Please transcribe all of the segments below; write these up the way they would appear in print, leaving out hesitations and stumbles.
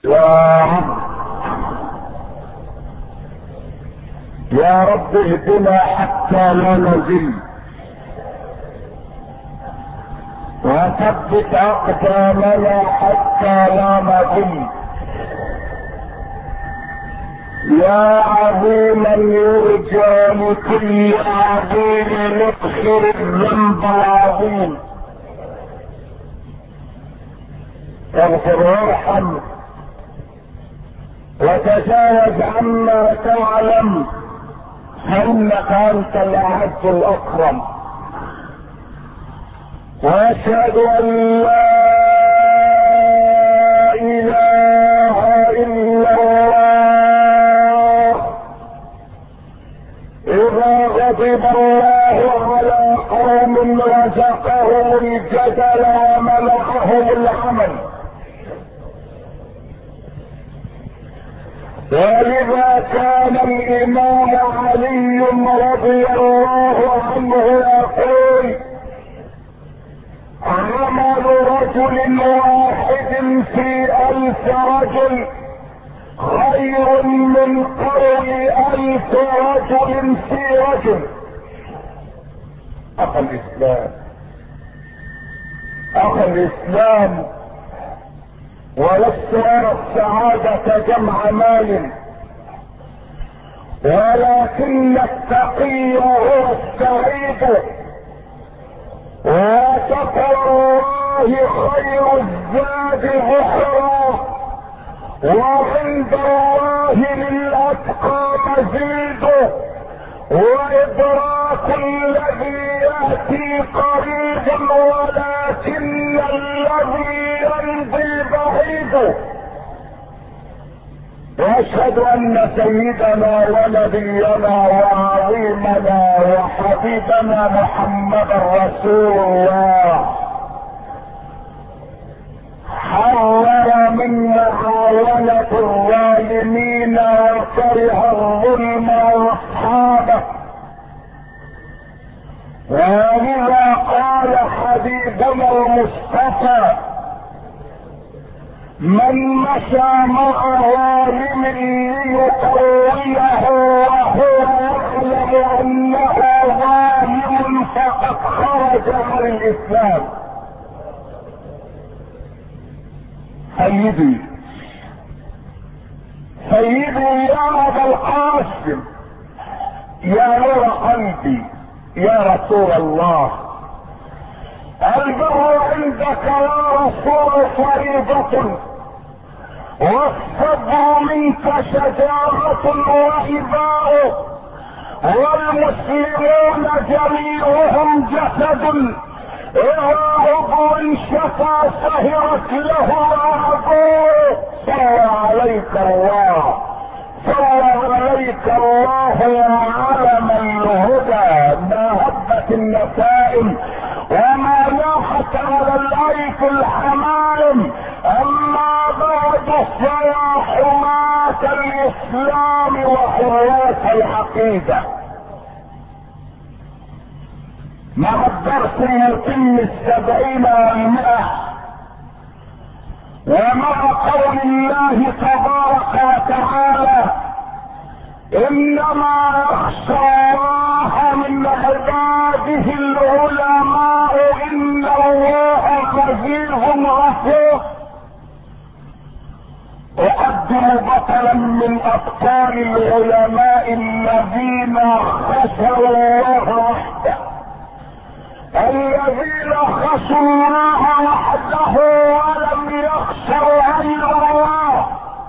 يا رب يا رب اهدنا حتى لا نزل، وثبت اقدامنا حتى لا نضل. يا عظيما يرجى لكل عظيم نغفر الذنب العظيم، اغفر وارحم وتجاوز عما تعلم، فانك انت الاعز الاكرم. واشهد ان لا اله الا الله. اذا غضب الله على قوم رزقهم الجدل ومنعهم العمل، ولذا كان الامام علي رضي الله عنه يقول: عمل رجل واحد في 1000 رجل خير من قول 1000 رجل في رجل. اخ الاسلام، اخ الاسلام، ولست ارى السعادة جمع مال، ولكن التقي هو السعيد، وتقوى الله خير الزاد بحرا، وعند الله للاتقى مزيد، وادراك الذي ياتي قريبا ولكن الذي يمضي بعيد. واشهد ان سيدنا ونبينا وعظيمنا وحبيبنا محمدا رسول الله حذر من محاولة الظالمين وكره الظلم واصحابه، ولذا قال حبيبنا المصطفى: من مشى مع ظالم ليقويه وهو يعلم انه ظالم فقد خرج عن الاسلام. سيدي سيدي يا ابا القاسم، يا نور قلبي، يا رسول الله، البر عندك يا رسول فريضة، والصبر منك شجاعة وإباء، والمسلمون جميعهم جسد إذا عضو شفى سهرت له أعضاء. صلى عليك الله، صلى عليك الله يا علم الهدى، ما هبت النسائم وما لاحت على الايف الحمائم. اما بعد فيا حماة الاسلام وحراس العقيدة، مع الدرس يتم 70 و100، ومع قول الله تبارك وتعالى: انما يخشى الله من عباده العلماء ان الله عزيز غفور. اقدم بطلا من ابطال العلماء الذين خشوا الله وحده، الذين خشوا الله وحده ولم يخشوا غير الله.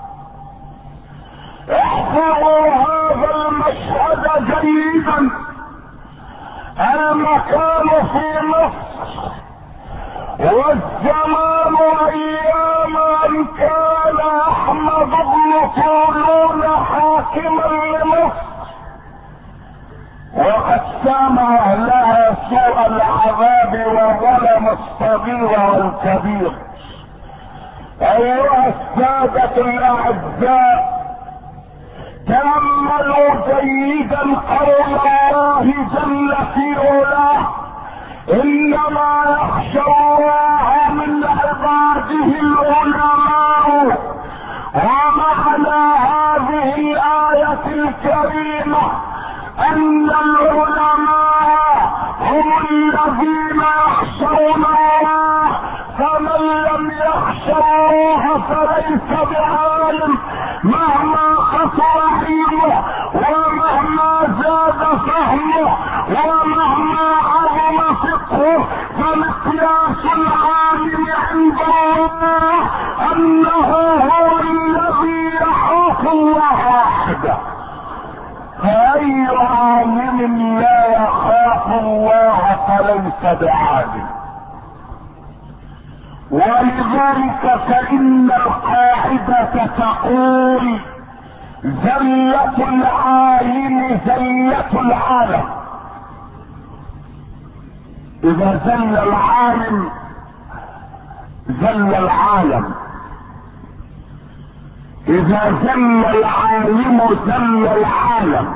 احفظوا هذا المشهد جيدا. المكان في مصر، والزمان ايام ان كان احمد بن طولون حاكما لمصر، وقد سمع لها سوء العذاب وظلم الصغير والكبير. ايها السادة الاعزاء، تأملوا جيدا قول الله جل في علاه: انما يخشى الله من عباده العلماء ان العلماء هم الذين يخشون الله، فمن لم يخش الله فليس بعالم مهما قصر علمه ومهما زاد فهمه ومهما عظم فقهه. فمقياس العالم عند الله انه هو الذي يخاف الله وحده. فأي عالم لا يخاف الله فليس بعالم. ولذلك فإن القاعدة تقول زلة العالم زلة العالم. إذا زل العالم زل العالم، إذا زل العالم زل العالم.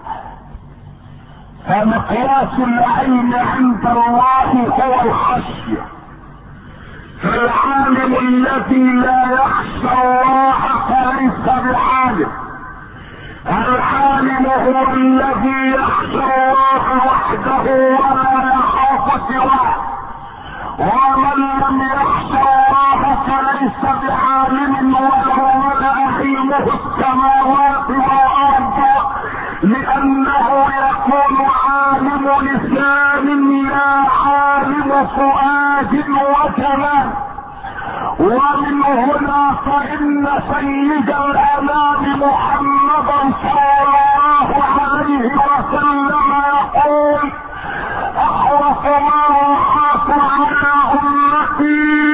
فمقياس العلم عند الله هو الخشية. فالعالم الذي لا يخشى الله فليس بعالم. العالم هو الذي يخشى الله وحده ولا يخاف سواه. ومن لم يخشى الله فليس بعالم ولا علمه السماوات والارض، لانه يكون عالم لسان لا عالم فؤاد وكلام. ومن هنا فإن سيد الأنام محمدا صلى الله عليه وسلم يقول أخوف ما أخاف على أمتي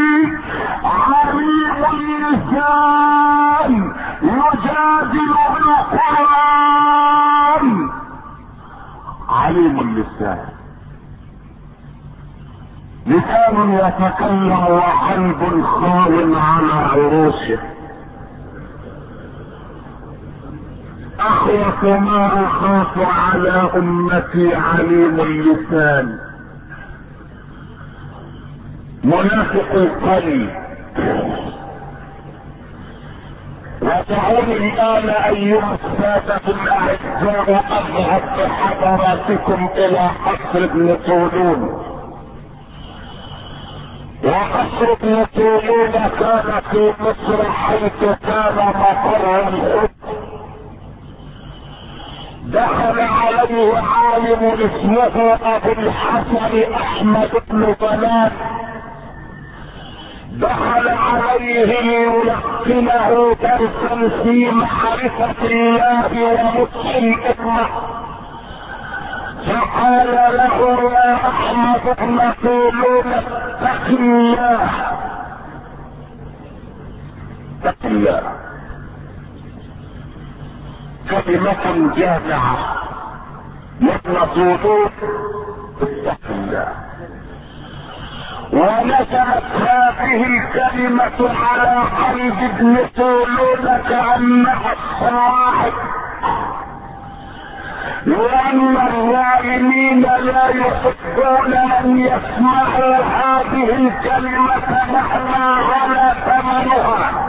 عليم اللسان يجادل بالقرآن. عليم اللسان، لسان يتكلم وقلب خاو على عروشه. اخوف ما اخاف على امتي عليم اللسان منافق القلب. وتعود الان ايها السادة الاعزاء اذهب بحضراتكم الى قصر ابن طولون. وقصر ابن طولون كان في مصر حيث كان مقر الحكم. دخل عليه عالم اسمه ابو الحسن احمد بن ضلال، دخل عليه ليلقنه درسا في معرفة الله ونصح الامة. فقال له يا احمد بن طولون اتق الله، اتق الله. كلمة جامعة يا طولون اتق الله. ونزلت هذه الكلمة على قلب ابن طولون كأنها الصواعق، لأن الظالمين لا يحبون أن يسمعوا هذه الكلمة مهما غلا ثمنها.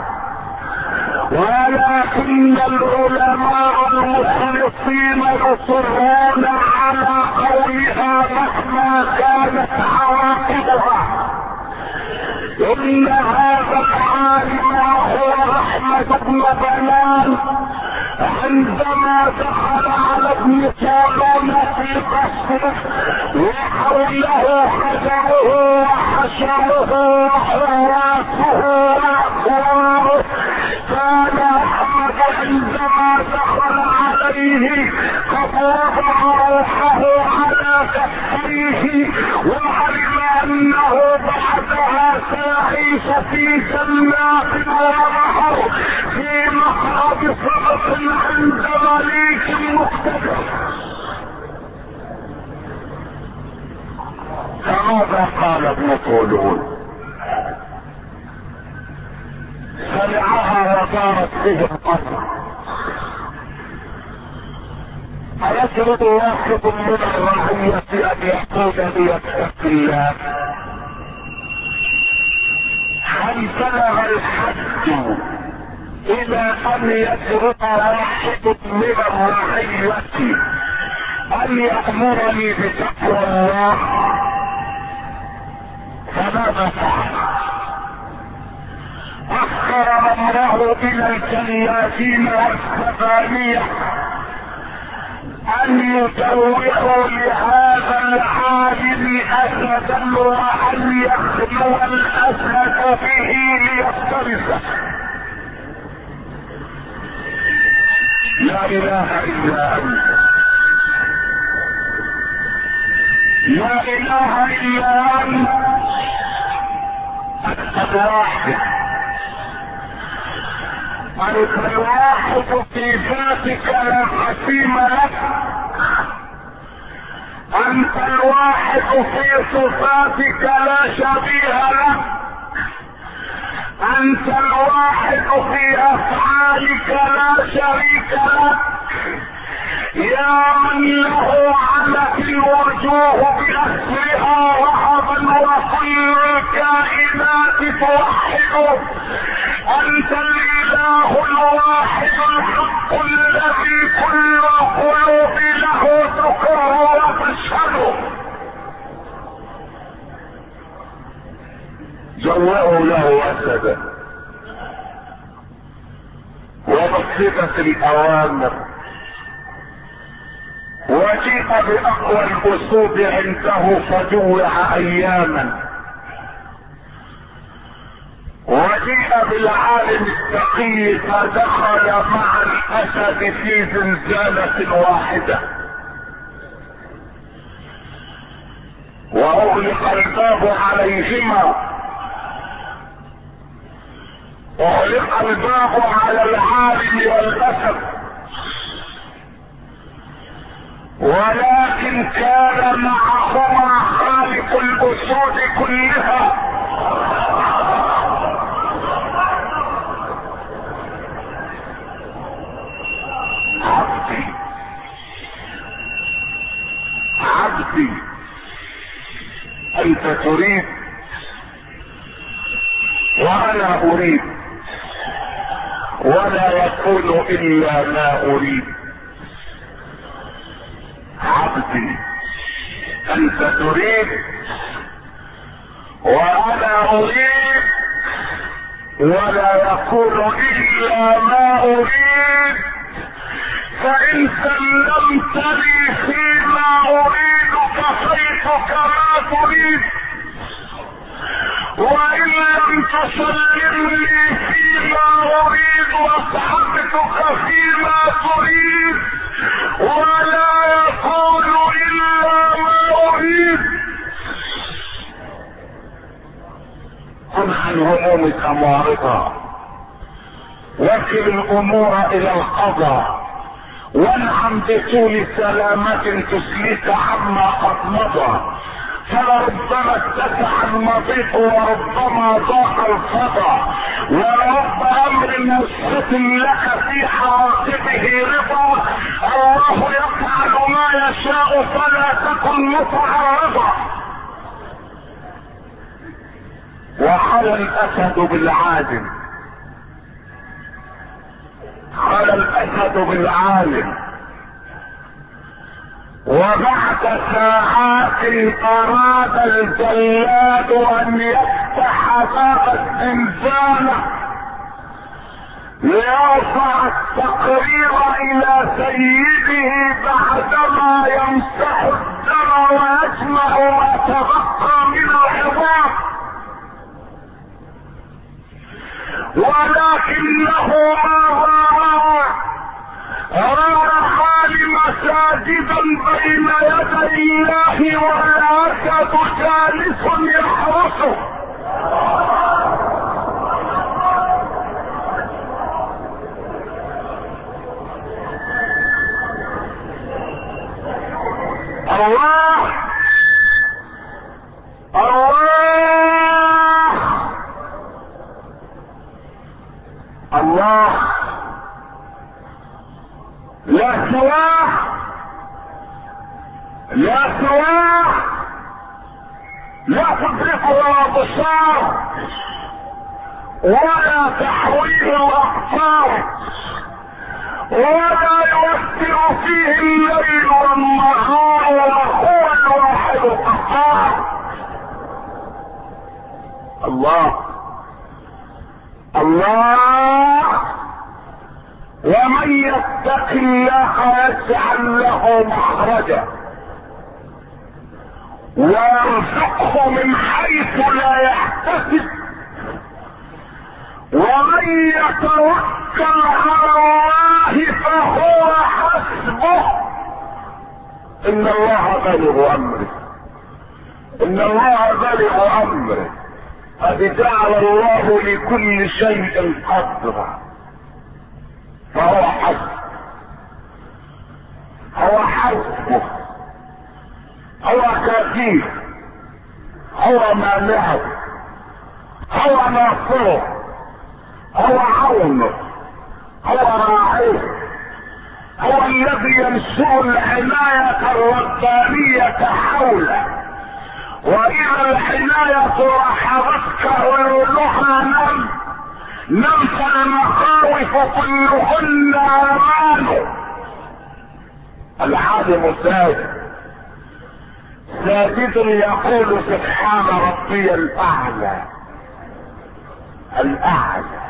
ولكن العلماء المخلصين يصرون على قولها مهما كانت عواقبها. إن هذا العالم هو أحمد بن ضلال عندما دخل على ابن طولون في قصره وحوله حجره وحشره وحراسه واخواره، كان احمد عندما دخل عليه قد وضع روحه على كفيه وعلم انه بعدها سيعيش في جنات ونهر في مقعد صدق عند مليك مقتدر. فماذا قال ابن طولون؟ سمعها ودارت به القصر. أيجرؤ واحد من الرعية أن يقول لي اتق الله؟ هل بلغ الحد إلى أن يجرؤ واحد من الرعية ان يأمرني بتقوى الله، فماذا فعل؟ اخر امره الى الجياشين والسبانية ان يدوروا لهذا العالم اسدا وان يخلو الاسد به ليفترسه. لا اله الا انت، لا اله الا انت، انت الواحد، انت الواحد في ذاتك لا حكيم لك، انت الواحد في صفاتك لا شبيه لك، انت الواحد في افعالك لا شريك لك، يا من له علت الوجوه بأسرها رهبا وكل الكائنات توحده. انت الاله الواحد الحق الذي كل القلوب له تكره وتشهده. جوعوا له اسدا وبسطت الاوامر، وجيء باقوى الاسود عنده فجوع اياما، وجيء بالعالم التقي فدخل مع الاسد في زنزانة واحدة، واغلق الباب عليهما، اغلق الباب على العالم والاسد، ولكن كان معهما خالق الاسود كلها. عبدي عبدي انت تريد وانا اريد، ولا يكون الا ما اريد. عبدي انت تريد وانا اريد، ولا يكون الا ما اريد. فان سلمتني فيما اريد كفيتك ما تريد، وان لم تسلمني فيما اريد واسحبتك فيما تريد، ولا يكون الا ما اريد. كن عن همومك معرضا، وكل الامور الى القضاء، وانعم بطول سلامة تسليك عما قد مضى، فلربما اتسع المضيق وربما ضاق الفضا، ولرب امر مسخط لك في حواقبه رضا. الله يفعل ما يشاء فلا تكن متعرضا. وحل الاسد بالعادل، خلى الاسد بالعالم، وبعد ساعات اراد الجلاد ان يفتح باب الزنزانة ليرفع التقرير الى سيده بعدما يمسح الدم ويجمع ما تبقى من العظام، ولكنه رأى العالم ساجدا بين يدي الله والاسد جالس يحرسه. الله الله الله، لا سواه لا سواه، لا تدركه الابصار ولا تحويل الاقطار، ولا يوسع فيه الليل والنهار، وهو الواحد القهار. الله الله. ومن يتق الله يجعل له مخرجا ويرزقه من حيث لا يحتسب، ومن يتوكل على الله فهو حسبه، ان الله بالغ امره، ان الله بالغ امره، قد جعل الله لكل شيء قدرا، فهو حسبه، هو حسبه، هو كافيه، هو مانعه، هو ناصره، هو عونه، هو راعيه، هو الذي ينشر العناية الربانية حوله، وإذا العناية رحبتك عيونها نم فالمخاوف كلهن أمان. العالم ساجد يقول سبحان ربي الأعلى الأعلى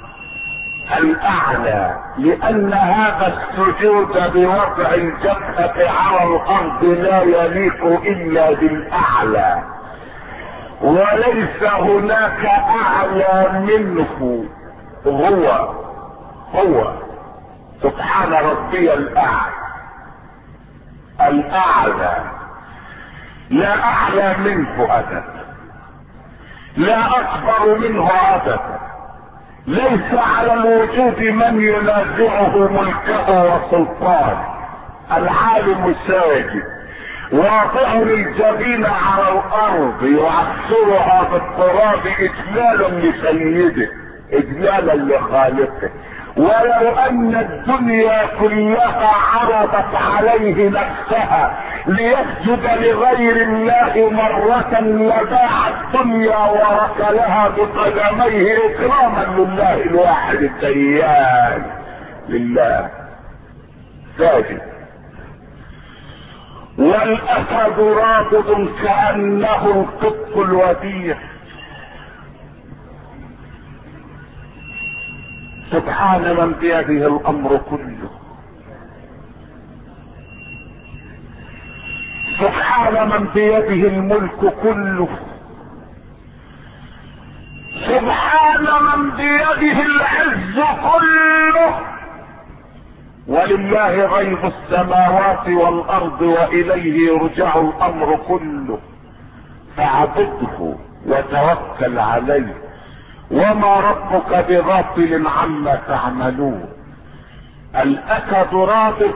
الأعلى، لأن هذا السجود بوضع الجبهة على الأرض لا يليق إلا بالأعلى، وليس هناك أعلى منه. هو سبحان ربي الأعلى الأعلى، لا أعلى منه أبدا، لا أكبر منه أبدا، ليس على الوجود من ينازعه ملكه وسلطانه. العالم الساجد واضع الجبين على الارض يعصرها بالتراب اجلالا لسيده، اجلالا لخالقه. ولو ان الدنيا كلها عرضت عليه نفسها ليسجد لغير الله مرة لباع الدنيا وركلها بقدميه اكراما لله الواحد الديان. لله ساجد. والاسد رابض كأنه القط الوديع. سبحان من بيده الامر كله، سبحان من بيده الملك كله، سبحان من بيده العز كله. ولله غيب السماوات والارض واليه يرجع الامر كله، فاعبده وتوكل عليه، وما ربك بغافل عما تعملون. الاسد رابط،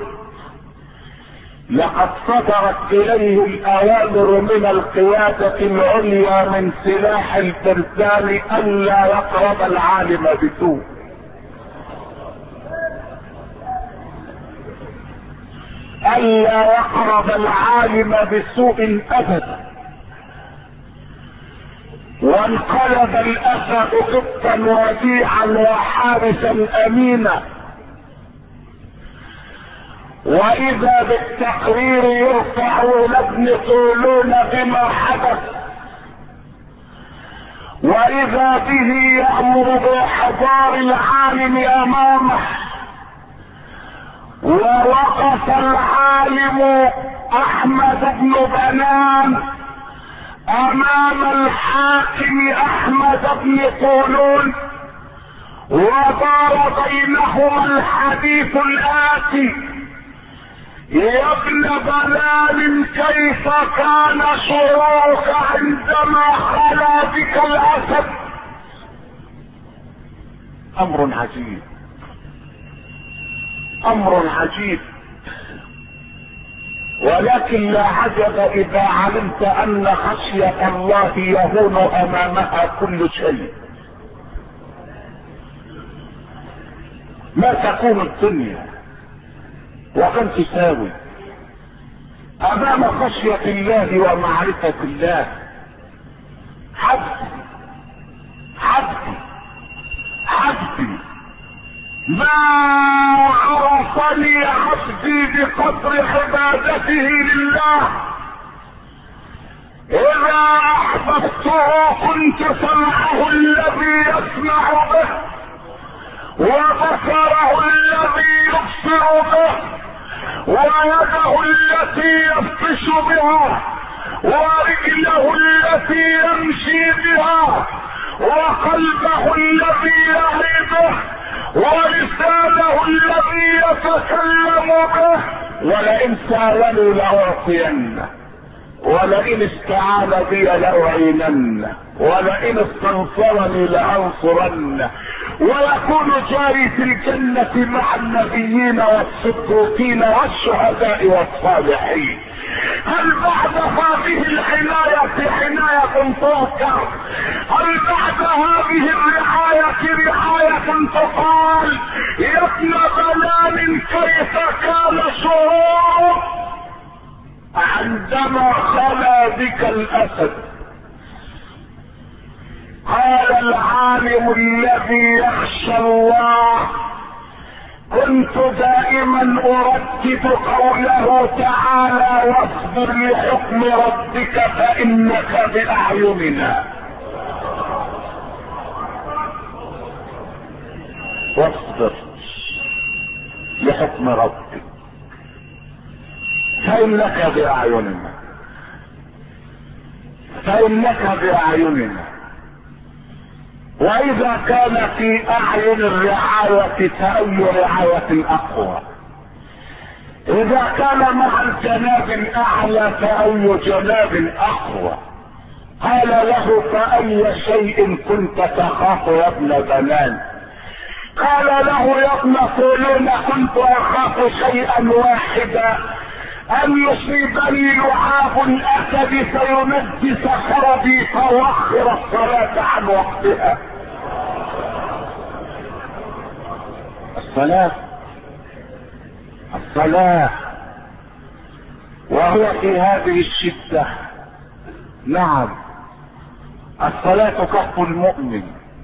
لقد صدرت اليه الاوامر من القيادة العليا من سلاح الفرسان الا يقرب العالم بسوء، الا يقرب العالم بسوء ابدا. وانقلب الاسد قطا وديعا وحارسا امينا. واذا بالتقرير يرفع لابن طولون بما حدث، واذا به يامر باحضار العالم امامه. ووقف العالم احمد بن بنان امام الحاكم احمد بن طولون، ودار بينهما الحديث الاتي: يا ابن بلال، كيف كان شعورك عندما خلا بك الاسد؟ امر عجيب، امر عجيب. ولكن لا عجب اذا علمت ان خشية الله يهون امامها كل شيء. ما تكون الدنيا وكم تساوي امام خشية الله ومعرفة الله؟ حسبي حسبي حسبي، ما عرف احاطني عبدي بقدر عبادته لله. اذا احببته كنت سمعه الذي يسمع به، وبصره الذي يبصر به، ويده التي يبطش بها، ورجله التي يمشي بها، وقلبه الذي يعي به، ولسانه الذي يتكلم به. ولئن سالني لاعطينه، ولئن استعان بي لاعيننه، ولئن استنصرني لانصرنه. ويكون جاري في الجنة مع النبيين والصديقين والشهداء والصالحين. هل بعد هذه العناية عناية تذكر؟ هل بعد هذه الرعاية رعاية تقال؟ يا ابن بلال كيف كان شعورك عندما خلا بك الاسد؟ قال العالم الذي يخشى الله: كنت دائما اردد قوله تعالى: واصبر لحكم ربك فانك باعيننا. واصبر لحكم ربك فانك باعيننا، فانك باعيننا. واذا كان في اعين الرعاية فاي رعاية اقوى؟ اذا كان مع الجناب الاعلى فاي جناب اقوى؟ قال له: فاي شيء كنت تخاف يا ابن بلال؟ قال له: يا ابن فلان كنت اخاف شيئا واحدا، ان يصيبني لعاب الاسد فينجس خربي فاؤخر الصلاة عن وقتها. الصلاة وهو في هذه الشدة. نعم، الصلاة كف المؤمن،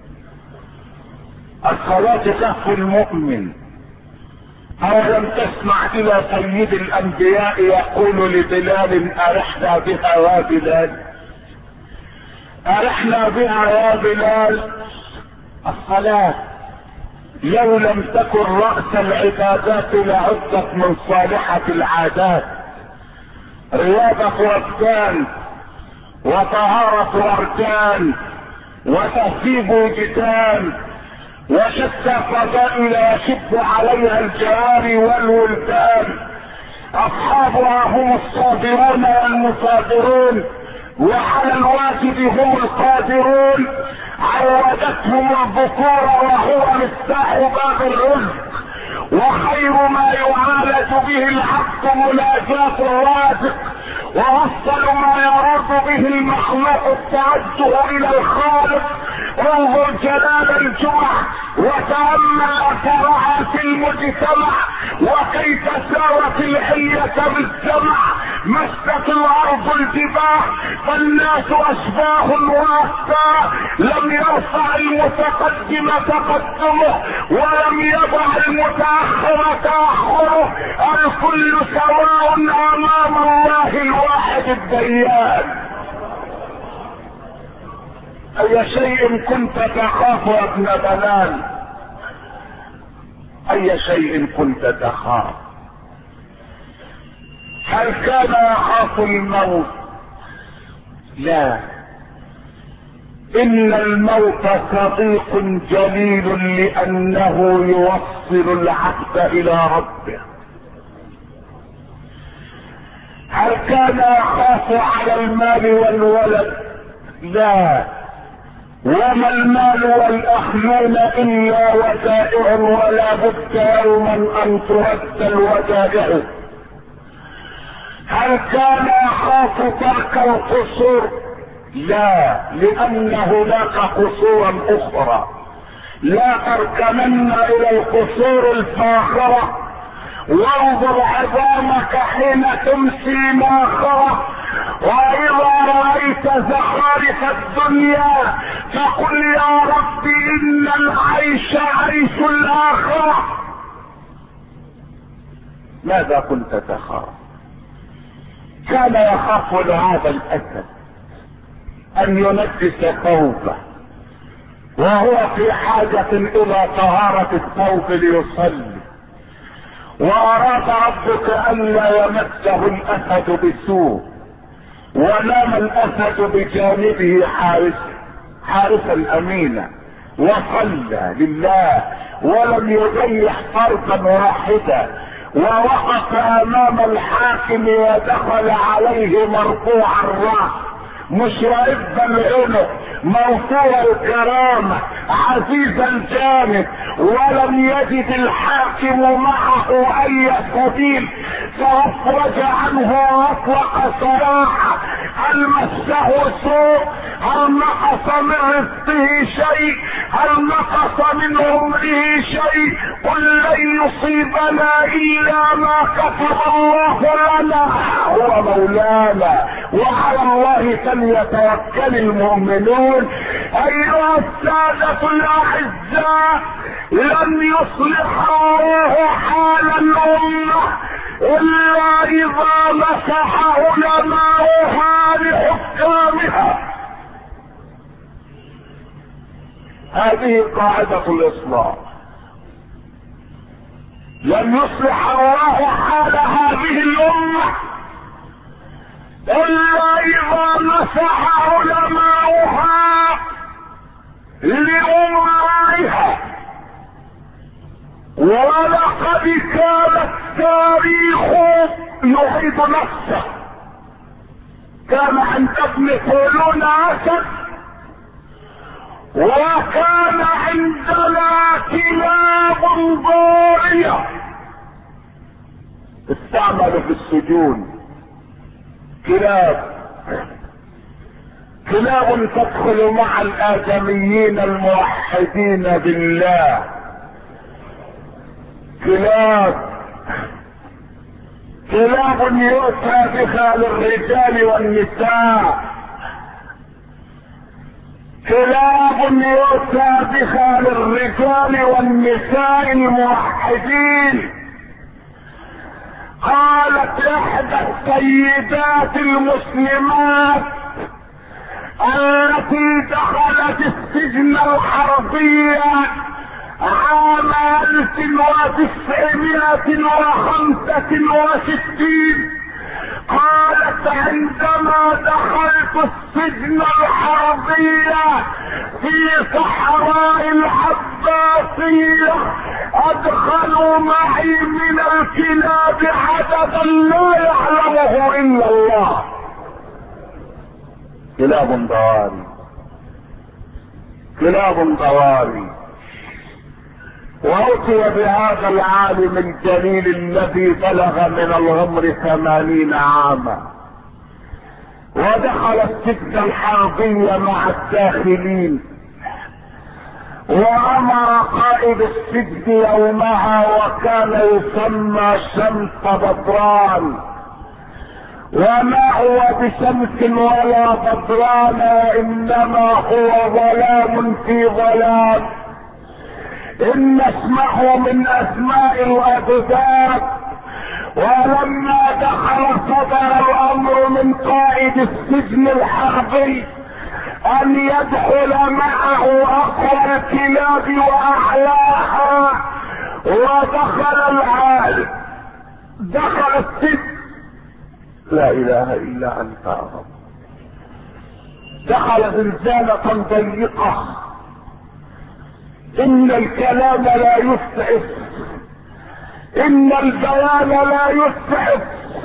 الصلاة كف المؤمن. أولم تسمع إلى سيد الأنبياء يقول لبلال: أرحنا بها يا بلال، أرحنا بها يا بلال. الصلاة لو لم تكن رأس العبادات لعدت من صالحة العادات. رياضة أبدان، وطهارة أركان، وتهذيب وجدان، وشتى فضائل يشب عليها الجواري والولدان. اصحابها هم الصابرون والمصابرون، وعلى الواجب هم القادرون. عودتهم الذكور وهو مفتاح باب الرزق، وخير ما يعالج به العبد مناجاة الرازق، وافضل ما يرد به المخلوق التوجه الى الخالق. انظر جلال الجمعة وتأمل اثرها في المجتمع، وكيف سارت الحية بالجمع. مست الارض الجباه فالناس اشباه واسفاه. لم يرفع المتقدم تقدمه، ولم يضع المتأخر تأخره. الكل سواء امام الله الواحد الديان. اي شيء كنت تخاف يا ابن بلال؟ اي شيء كنت تخاف؟ هل كان يخاف الموت؟ لا، ان الموت صديق جليل لانه يوصل العبد الى ربه. هل كان يخاف على المال والولد؟ لا، وما المال والاهلون الا ودائع، ولا بد يوما ان ترد الودائع. هل كان يخاف ترك القصور؟ لا، لان هناك قصورا اخرى. لا تركنن الى القصور الفاخرة، وانظر عظامك حين تمسي ماخرة. واذا رأيت زخارف الدنيا فقل يا رب ان العيش عيش الاخرة. ماذا كنت تخاف؟ كان يخاف لهذا الاسد ان ينجس ثوبه، وهو في حاجة الى طهارة الثوب ليصلي، واراد ربك الا يمسه الاسد بسوء، ونام الاسد بجانبه حارسا امينا، وصلى لله ولم يضيع فرضا واحدا، ووقف امام الحاكم ودخل عليه مرفوع الراس مشرف العنق مرفوع الكرامة عزيز الجانب، ولم يجد الحاكم معه اي سبيل، فافرج عنه واطلق سراحه. هل مسه سوء؟ هل نقص من رزقه شيء؟ هل نقص من عمره شيء؟ قل لن يصيبنا الا ما كتب الله لنا، هو مولانا وعلى الله فليتوكل المؤمنون. ايها السادة الاعزاء، لن يصلح الله حال الامة الا اذا مسح علماؤها لحكامها. هذه قاعدة الاصلاح. لن يصلح الله حال هذه الامة الا اذا مسح علماؤها لامرائها. ولقد كان التاريخ يعيد نفسه. كان عند ابن طولون اسد، وكان عندنا كلاب ضارية استعملوا في السجون. كلاب تدخل مع الآدميين الموحدين بالله، كلاب يؤتى بها للرجال والنساء، كلاب يؤتى بها للرجال والنساء الموحدين. قالت احدى السيدات المسلمات التي دخلت السجن الحربي عام 1965، قالت عندما دخلت السجن الحربي في صحراء العباسية ادخلوا معي من الكلاب عددا لا يعلمه الا الله. كلاب ضواري. وأتي بهذا العالم الجليل الذي بلغ من العمر 80 عاما، ودخل السجن الحربي مع الداخلين، وامر قائد السجن يومها وكان يسمى شمس بدران، وما هو بشمس ولا بدران انما هو ظلام في ظلام. ان اسمه من اسماء الابداد. ولما دخل صدر الامر من قائد السجن الحربي ان يدخل معه اقوى الكلاب واعلاها، ودخل العالم دخل السجن. لا اله الا انت يا رب. دخل زنزانة ضيقة، ان الكلام لا يسعف، ان البيان لا يسعف.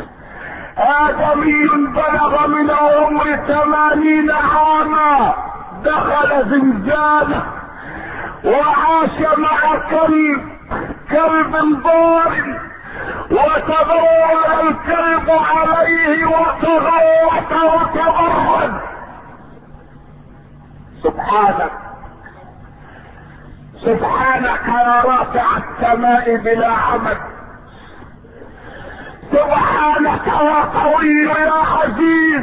آدمي بلغ من عمر 80 عاما دخل زنزانة وعاش مع كلب ضار، وتبول الكلب عليه وتغوط وتبرد. سبحانك يا رافع السماء بلا عمد، سبحانك يا قوي يا عزيز.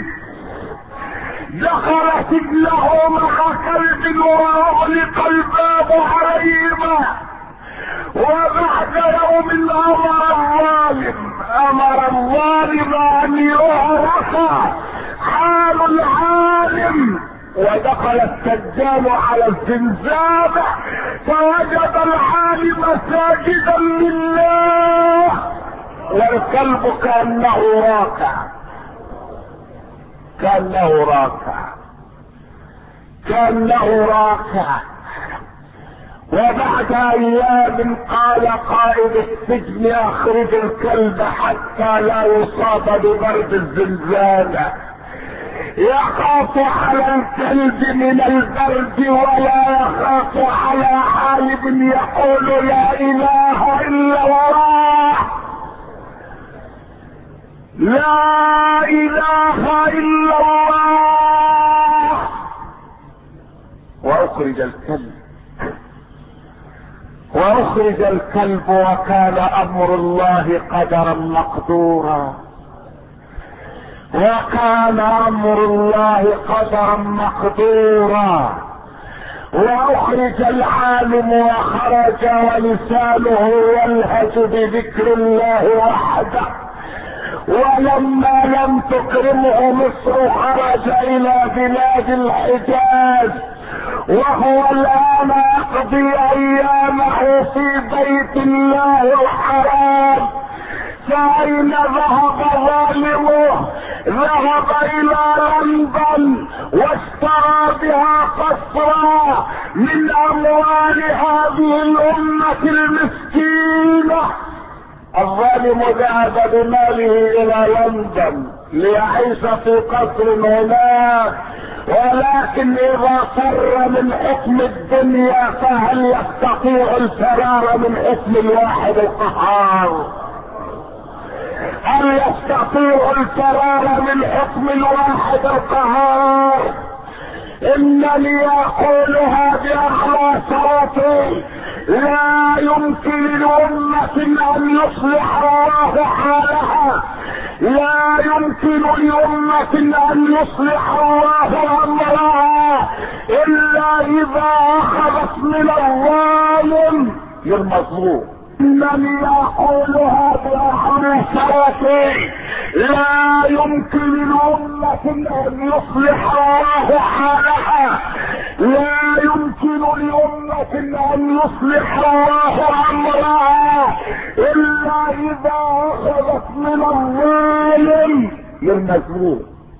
دخل سجنه مع كلب واغلق الباب عليهما، وبعد يوم امر الظالم امر الظالم ان يعرف حال العالم. ودخل السجان على الزنزانة فوجد العالم ساجدا لله والكلب كأنه راكع، كأنه راكع، كأنه راكع. وبعد ايام قال قائد السجن اخرج الكلب حتى لا يصاب ببرد الزنزانة. يخاف على الكلب من البرد ولا يخاف على عالم يقول لا اله الا الله، لا اله الا الله. واخرج الكلب وكان امر الله قدرا مقدورا، وكان امر الله قدرا مقدورا. واخرج العالم وخرج ولسانه يلهج بذكر الله وحده. ولما لم تكرمه مصر خرج الى بلاد الحجاز، وهو الان يقضي ايامه في بيت الله الحرام. فأين ذهب ظالمه؟ ذهب إلى لندن واشترى بها قصرا من أموال هذه الأمة المسكينة. الظالم ذهب بماله إلى لندن ليعيش في قصر هناك، ولكن إذا فر من حكم الدنيا فهل يستطيع الفرار من حكم الواحد القهار؟ هل يستطيع الفرار من حكم الواحد القهار؟ انني اقولها باعلى صوتي، لا يمكن لأمة ان يصلح الله حالها، لا يمكن لأمة ان يصلح الله امرها الا اذا اخذت من الظالم للمظلوم. انني اقولها باعلى صوتي، لا يمكن لأمة ان يصلح الله حالها، لا يمكن لأمة ان يصلح الله امرها الا اذا اخذت من الظالم للمظلوم،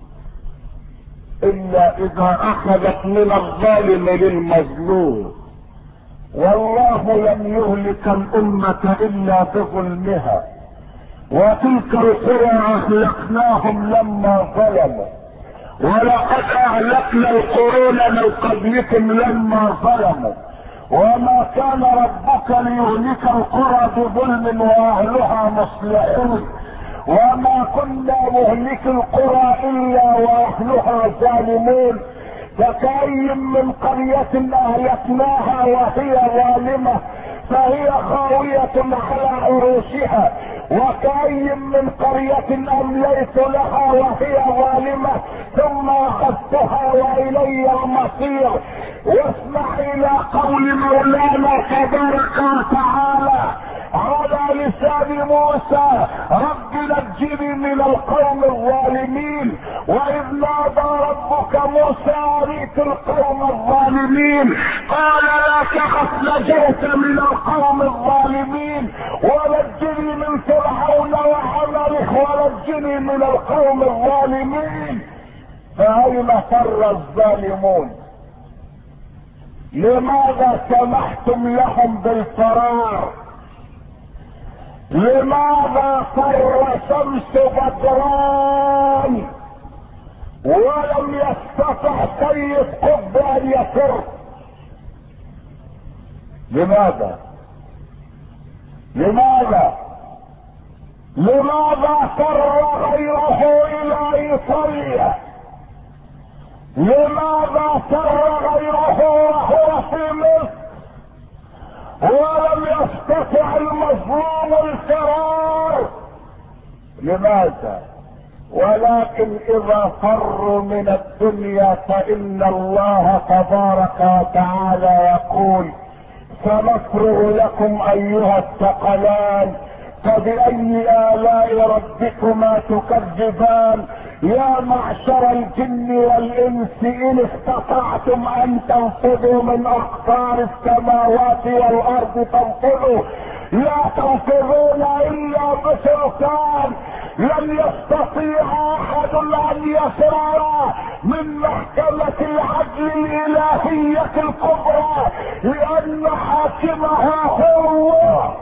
الا اذا اخذت من الظالم للمظلوم. والله لم يهلك الامة الا بظلمها، وتلك القرى اهلكناهم لما ظلموا، ولقد اهلكنا القرون من قبلكم لما ظلموا، وما كان ربك ليهلك القرى بظلم واهلها مصلحون، وما كنا مهلك القرى الا واهلها ظالمون. فكأي من قرية اهلكناها وهي ظالمة فهي خاوية على عروشها، وكأي من قرية امليت لها وهي ظالمة ثم اخذتها والي المصير. واسمع الى قول مولانا تبارك وتعالى على لسان موسى: رب نجني من القوم الظالمين. واذ نادى ربك موسى اريت القوم الظالمين قال لا تخف نجوت من القوم الظالمين ونجني من فرعون وعمله ونجني من القوم الظالمين. فأين فر الظالمون؟ لماذا سمحتم لهم بالفرار؟ لماذا فر شمس بدران ولم يستطع سيد قطب ان يفر؟ لماذا فر غيره الى ايطاليا؟ لماذا فر غيره وهو في مصر ولم يستطع المظلوم الفرار؟ لماذا؟ ولكن اذا فروا من الدنيا فان الله تبارك وتعالى يقول: سنفرغ لكم ايها الثقلان فبأي آلاء ربكما تكذبان؟ يا معشر الجن والإنس إن استطعتم أن تنفذوا من أقطار السماوات والأرض فانفذوا، لا تنفذون إلا بسلطان. لن يستطيع أحد أن يفر من محكمة العدل الإلهية الكبرى، لأن حاكمها هو الله.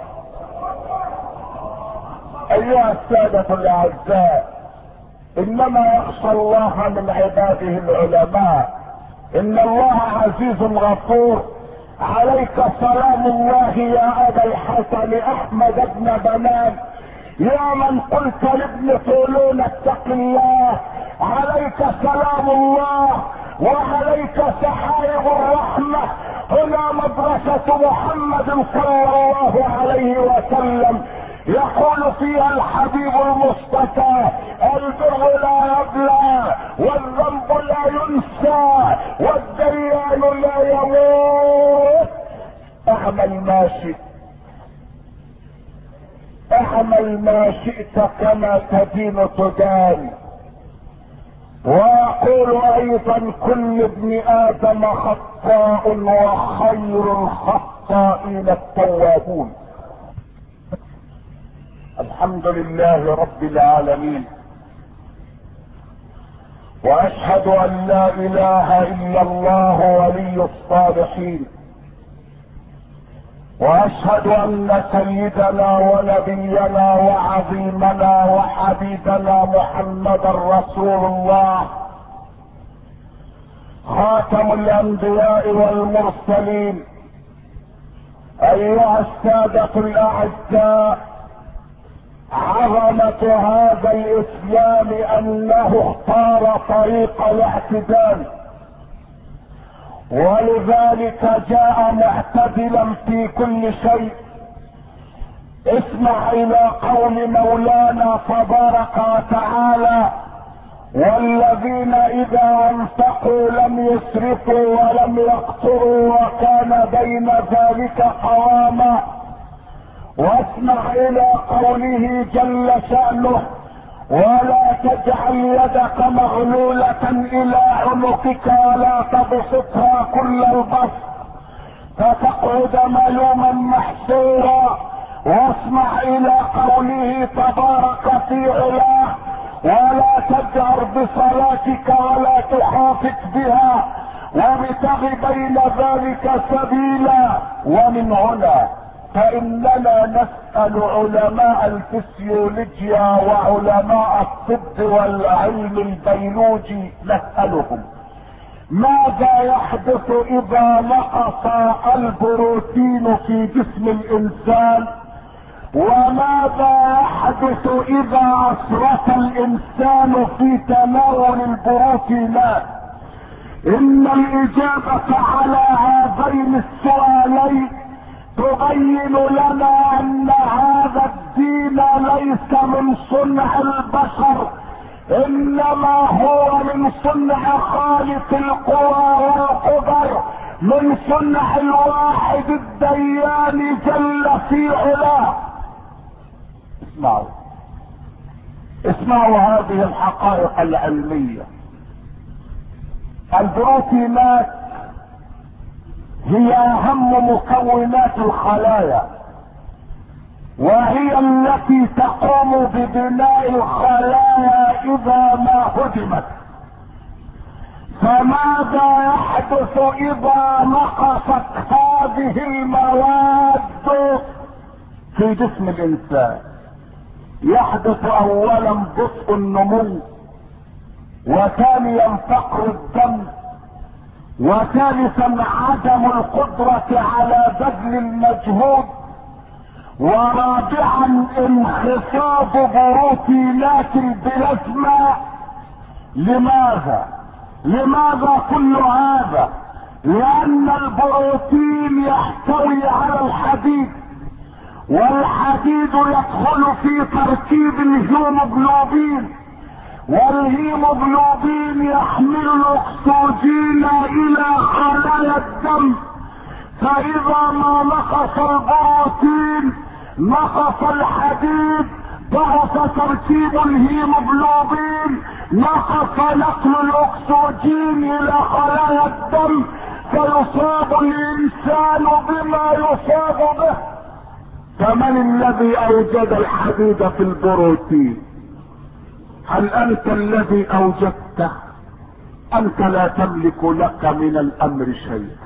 أيها السادة الأعزاء، إنما يخشى الله من عباده العلماء. إن الله عزيز غفور. عليك سلام الله يا أبا الحسن أحمد بن بنان، يا من قلت لابن طولون اتق الله. عليك سلام الله وعليك سحائب الرحمة. هنا مدرسة محمد صلى الله عليه وسلم، يقول فيها الحبيب المصطفى: البر لا يبلى والذنب لا ينسى والديان لا يموت. اعمل ما شئت، اعمل ما شئت كما تدين تدان. واقول ايضا: كل ابن ادم خطاء وخير الخطائين التوابون. الحمد لله رب العالمين، واشهد ان لا اله الا الله ولي الصالحين، واشهد ان سيدنا ونبينا وعظيمنا وحبيبنا محمدا رسول الله، خاتم الانبياء والمرسلين. ايها السادة الاعزاء، عظمة هذا الاسلام انه اختار طريق الاعتدال، ولذلك جاء معتدلا في كل شيء. اسمع الى قول مولانا تبارك وتعالى: والذين اذا انفقوا لم يسرفوا ولم يقتروا وكان بين ذلك قواما. واسمع الى قوله جل شأنه: ولا تجعل يدك مغلولة الى عنقك ولا تبسطها كل البسط فتقعد ملوما محسورا. واسمع الى قوله تبارك في علاه: ولا تجهر بصلاتك ولا تخافت بها وابتغ بين ذلك سبيلا. ومن هنا فإننا نسأل علماء الفسيولوجيا وعلماء الطب والعلم البيولوجي، نسألهم: ماذا يحدث إذا نقص البروتين في جسم الإنسان؟ وماذا يحدث إذا أسرف الإنسان في تناول البروتينات؟ إن الإجابة على هذين السؤالين تبين لنا ان هذا الدين ليس من صنع البشر، انما هو من صنع خالق القوى والقدر، من صنع الواحد الديان جل في علاه. اسمعوا هذه الحقائق العلمية. البروتينات هي اهم مكونات الخلايا، وهي التي تقوم ببناء الخلايا اذا ما هدمت. فماذا يحدث اذا نقصت هذه المواد في جسم الانسان؟ يحدث اولا بطء النمو، وثانيا فقر الدم، وثالثا عدم القدرة على بذل المجهود، ورابعا انخفاض بروتينات البلازما. لماذا كل هذا؟ لان البروتين يحتوي على الحديد، والحديد يدخل في تركيب الهيموجلوبين، والهيموجلوبين يحمل الاكسجين الى خلايا الدم. فاذا ما نقص البروتين نقص الحديد، ضعف تركيب الهيموجلوبين، نقص نقل الاكسجين الى خلايا الدم، فيصاب الانسان بما يصاب به. فمن الذي اوجد الحديد في البروتين؟ هل انت الذي اوجدته؟ انت لا تملك لك من الامر شيئا.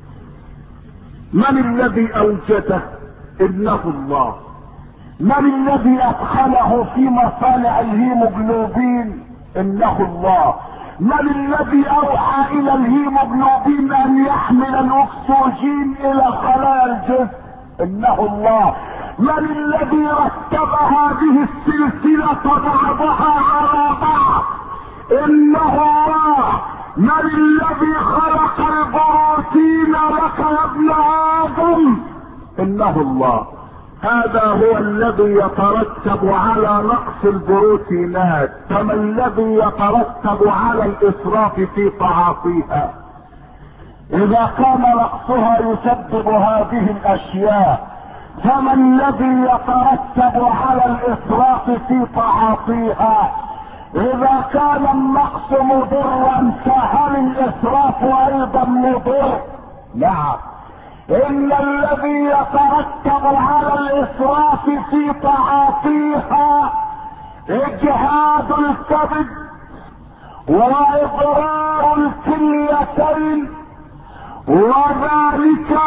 من الذي اوجده؟ انه الله. من الذي ادخله في مصانع الهيموجلوبين؟ انه الله. من الذي اوحى الى الهيموجلوبين ان يحمل الاكسجين الى خلايا الجسم؟ انه الله. من الذي رتب هذه السلسلة بعضها على بعض؟ انه الله. من الذي خلق البروتين لك يا ابن ادم؟ انه الله. هذا هو الذي يترتب على نقص البروتينات. فما الذي يترتب على الاسراف في تعاطيها؟ اذا كان نقصها يسبب هذه الاشياء، فما الذي يترتب على الاسراف في تعاطيها؟ اذا كان النقص مضرا فهل الاسراف ايضا مضر؟ نعم. ان الذي يترتب على الاسراف في تعاطيها اجهاد الكبد واضرار الكليتين، وذلك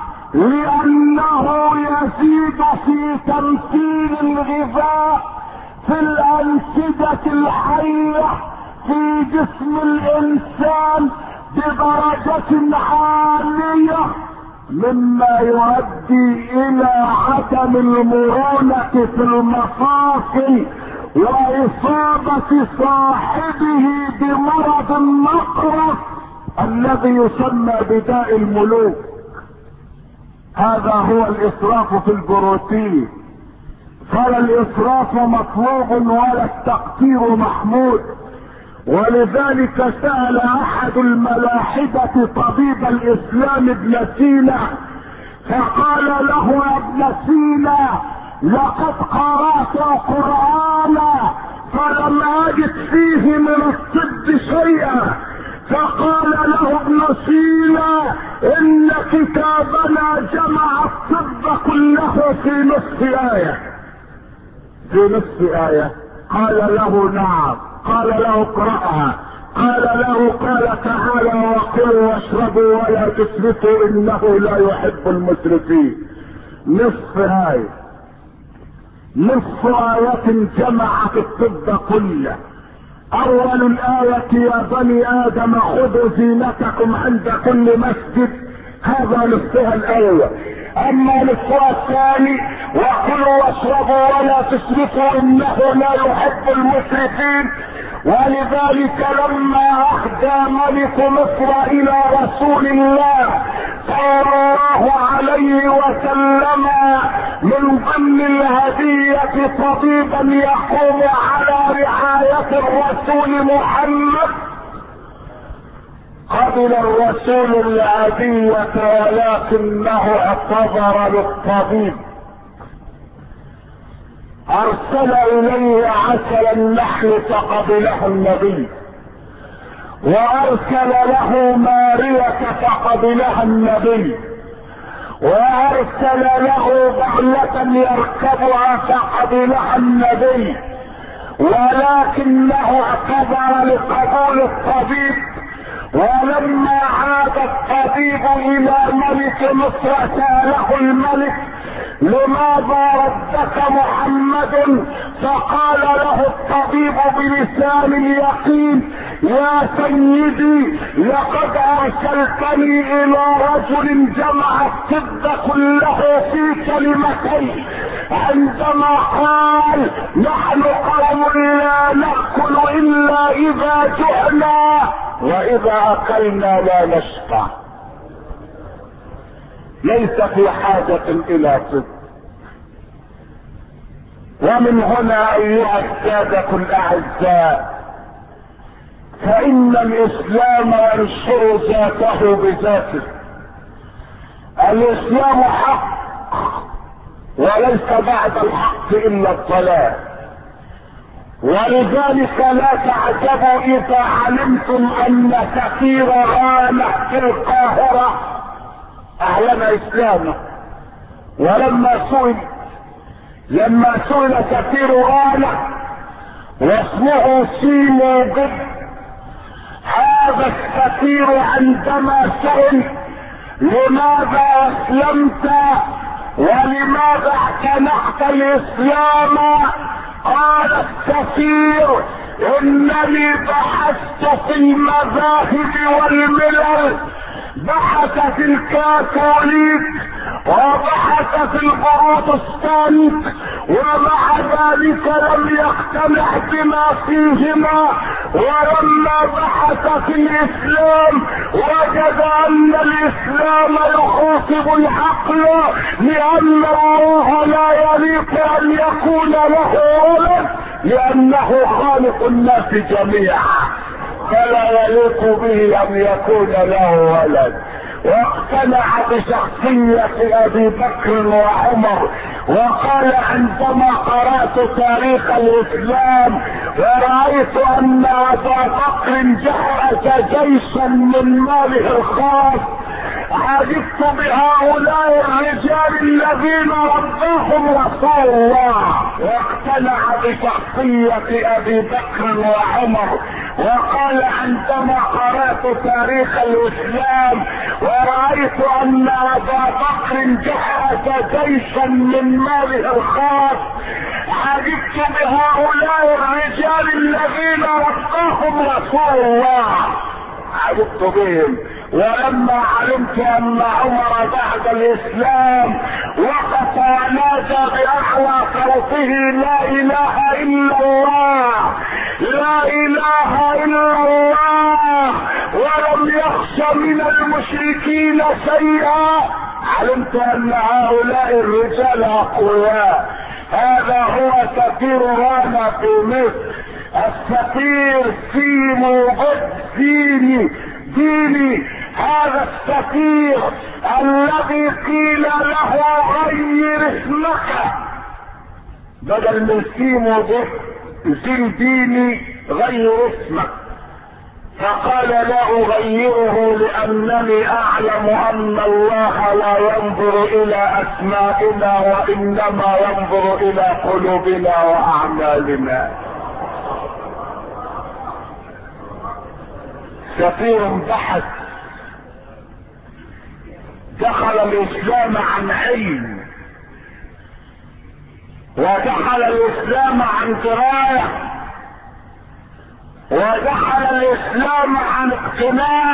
لانه يزيد في تمثيل الغذاء في الانسجة الحية في جسم الانسان بدرجة عالية، مما يؤدي الى عدم المرونة في المفاصل واصابة صاحبه بمرض النقرس الذي يسمى بداء الملوك. هذا هو الاسراف في البروتين. فلا الاسراف مطلوب ولا التقتير محمود. ولذلك سأل احد الملاحدة طبيب الاسلام ابن سينا فقال له يا ابن سينا لقد قرأت القرآن فلم اجد فيه من الطب شيئا. فقال له ابن سينا ان كتابنا جمع الطب كله في نصف آية. في نصف آية. قال له نعم. قال له اقرأها. قال له قال تعالى وكلوا واشربوا ولا تسرفوا انه لا يحب المسرفين. نصف آية. نصف آية جمعت الطب كله. اول الآية يا بني ادم خذوا زينتكم عند كل مسجد، هذا نصفها الاول. اما نصفها الثاني وكلوا واشربوا ولا تسرفوا انه لا يحب المسرفين. ولذلك لما اهدى ملك مصر الى رسول الله صلى الله عليه وسلم من ضمن الهدية طبيبا يقوم على رعاية الرسول محمد، قبل الرسول الهدية ولكنه اعتذر للطبيب. ارسل اليه عسل النحل فقبله النبي، وارسل له مارية فقبلها النبي، وارسل له بعلة يركبها فقبلها النبي، ولكنه اعتذر لقبول الطبيب. ولما عاد الطبيب الى ملك مصر سأله الملك لماذا ردك محمد؟ فقال له الطبيب بلسان اليقين يا سيدي لقد ارسلتني الى رجل جمع الطب كله في كلمتين عندما قال نحن قوم لا نأكل الا اذا جعنا واذا اكلنا لا نشقى. ليس في حاجة الى طب. ومن هنا ايها السادة الاعزاء فان الاسلام ينشر ذاته بذاته. الاسلام حق وليس بعد الحق الا الضلال. ولذلك لا تعجبوا اذا علمتم ان سفير غانا في القاهرة اعلن اسلامه، لما سئل سفير غانا واسمه سيمو جد، هذا السفير عندما سئل لماذا اسلمت ولماذا اعتنقت الاسلام، قال السفير انني بحثت في المذاهب والملل، بحث في الكاثوليك وبحث في البروتستانت، ومع ذلك لم يقتنع بما فيهما، ولما بحث في الاسلام وجد ان الاسلام يخاطب العقل، لان الله لا يليق ان يكون له ولد لانه خالق الناس جميعا، فلا يليق به ان يكون له ولد. واقتنع بشخصية ابي بكر وعمر، وقال عندما قرأت تاريخ الاسلام ورأيت ان ابا بكر جهز جيشا من ماله الخاص، عجبت بهؤلاء الرجال الذين رباهم رسول الله. واقتنع بشخصية ابي بكر وعمر، وقال عندما قرأت تاريخ الاسلام ورأيت ان ابا بكر جهز جيشا من ماله الخاص، عجبت بهؤلاء الرجال الذين رباهم رسول الله، عجبت بهم. ولما علمت ان عمر بعد الاسلام وقف ونادى باعلى صوته لا اله الا الله، لا اله الا الله، ولم يخش من المشركين شيئا، علمت ان هؤلاء الرجال اقوياء. هذا هو سفير غانا في مصر، السفير سيمو جد ديني، هذا السفير الذي قيل له غير اسمك، بدل من سيمو جد ديني غير اسمك، فقال لا اغيره لانني اعلم ان الله لا ينظر الى اسمائنا وانما ينظر الى قلوبنا واعمالنا. سفير بحث، دخل الاسلام عن علم، ودخل الاسلام عن دراية، ودخل الاسلام عن اقتناع،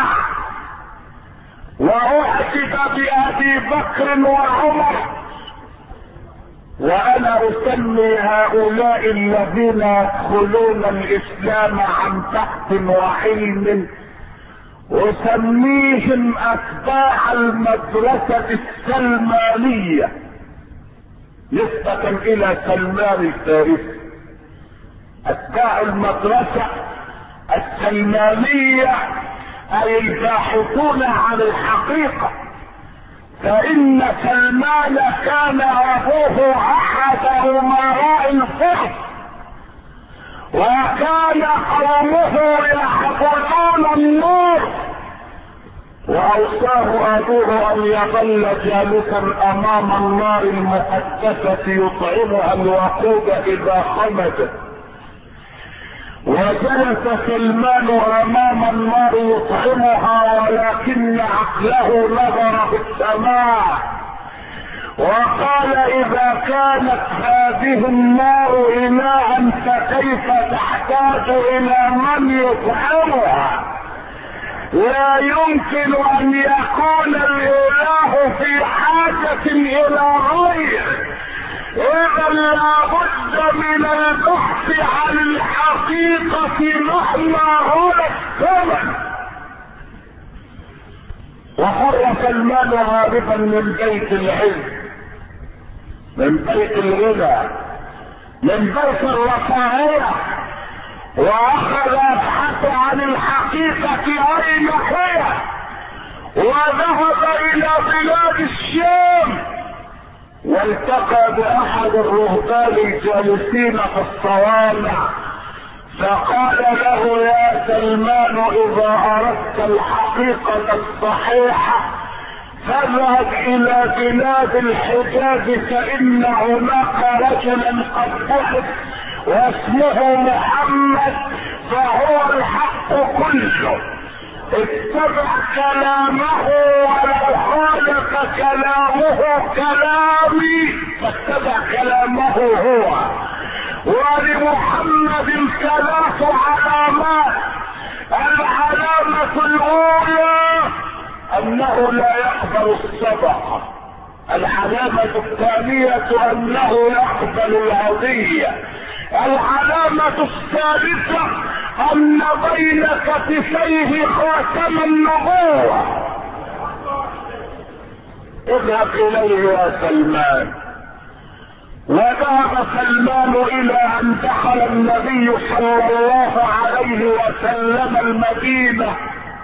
واعجب بابي بكر وعمر. وانا اسمي هؤلاء الذين يدخلون الاسلام عن بحث وعلم، اسميهم اتباع المدرسة السلمانية نسبة الى سلمان الفارسي. اتباع المدرسة السلمانية اي الباحثون عن الحقيقة، فان سلمان كان ابوه احد امراء الفرس، وكان قومه يعبدون النور، واوصاه ابوه ان يظل جالسا امام النار المقدسة يطعمها الوقود اذا خمدت. وجلس سلمان امام النار يطعمها، ولكن عقله نظر في السماء وقال اذا كانت هذه النار الها فكيف تحتاج الى من يطعمها؟ لا يمكن ان يكون الاله في حاجة الى غيره، اذا لابد من البحث عن الحقيقة مهما غلت الثمن. وخر سلمان هاربا من بيت العز، من بيت الغنى، من بيت الرفاهية، واخذ يبحث عن الحقيقة اين هي، وذهب الى بلاد الشام، والتقى باحد الرهبان الجالسين في الصوامع، فقال له: يا سلمان، اذا اردت الحقيقة الصحيحة فاذهب الى بلاد الحجاز، فان هناك رجلا قد بعث واسمه محمد، فهو الحق كله، اتبع كلامه ولو خالف كلامه كلامي فاتبع كلامه هو. ولمحمد 3 علامات: العلامة الاولى انه لا يقبل الصدقة، العلامة الثانية انه يقبل الهدية، العلامة الثالثة ان بين كتفيه خاتم النبوة. اذهب اليه يا سلمان. وذهب سلمان الى ان دخل النبي صلى الله عليه وسلم المدينة،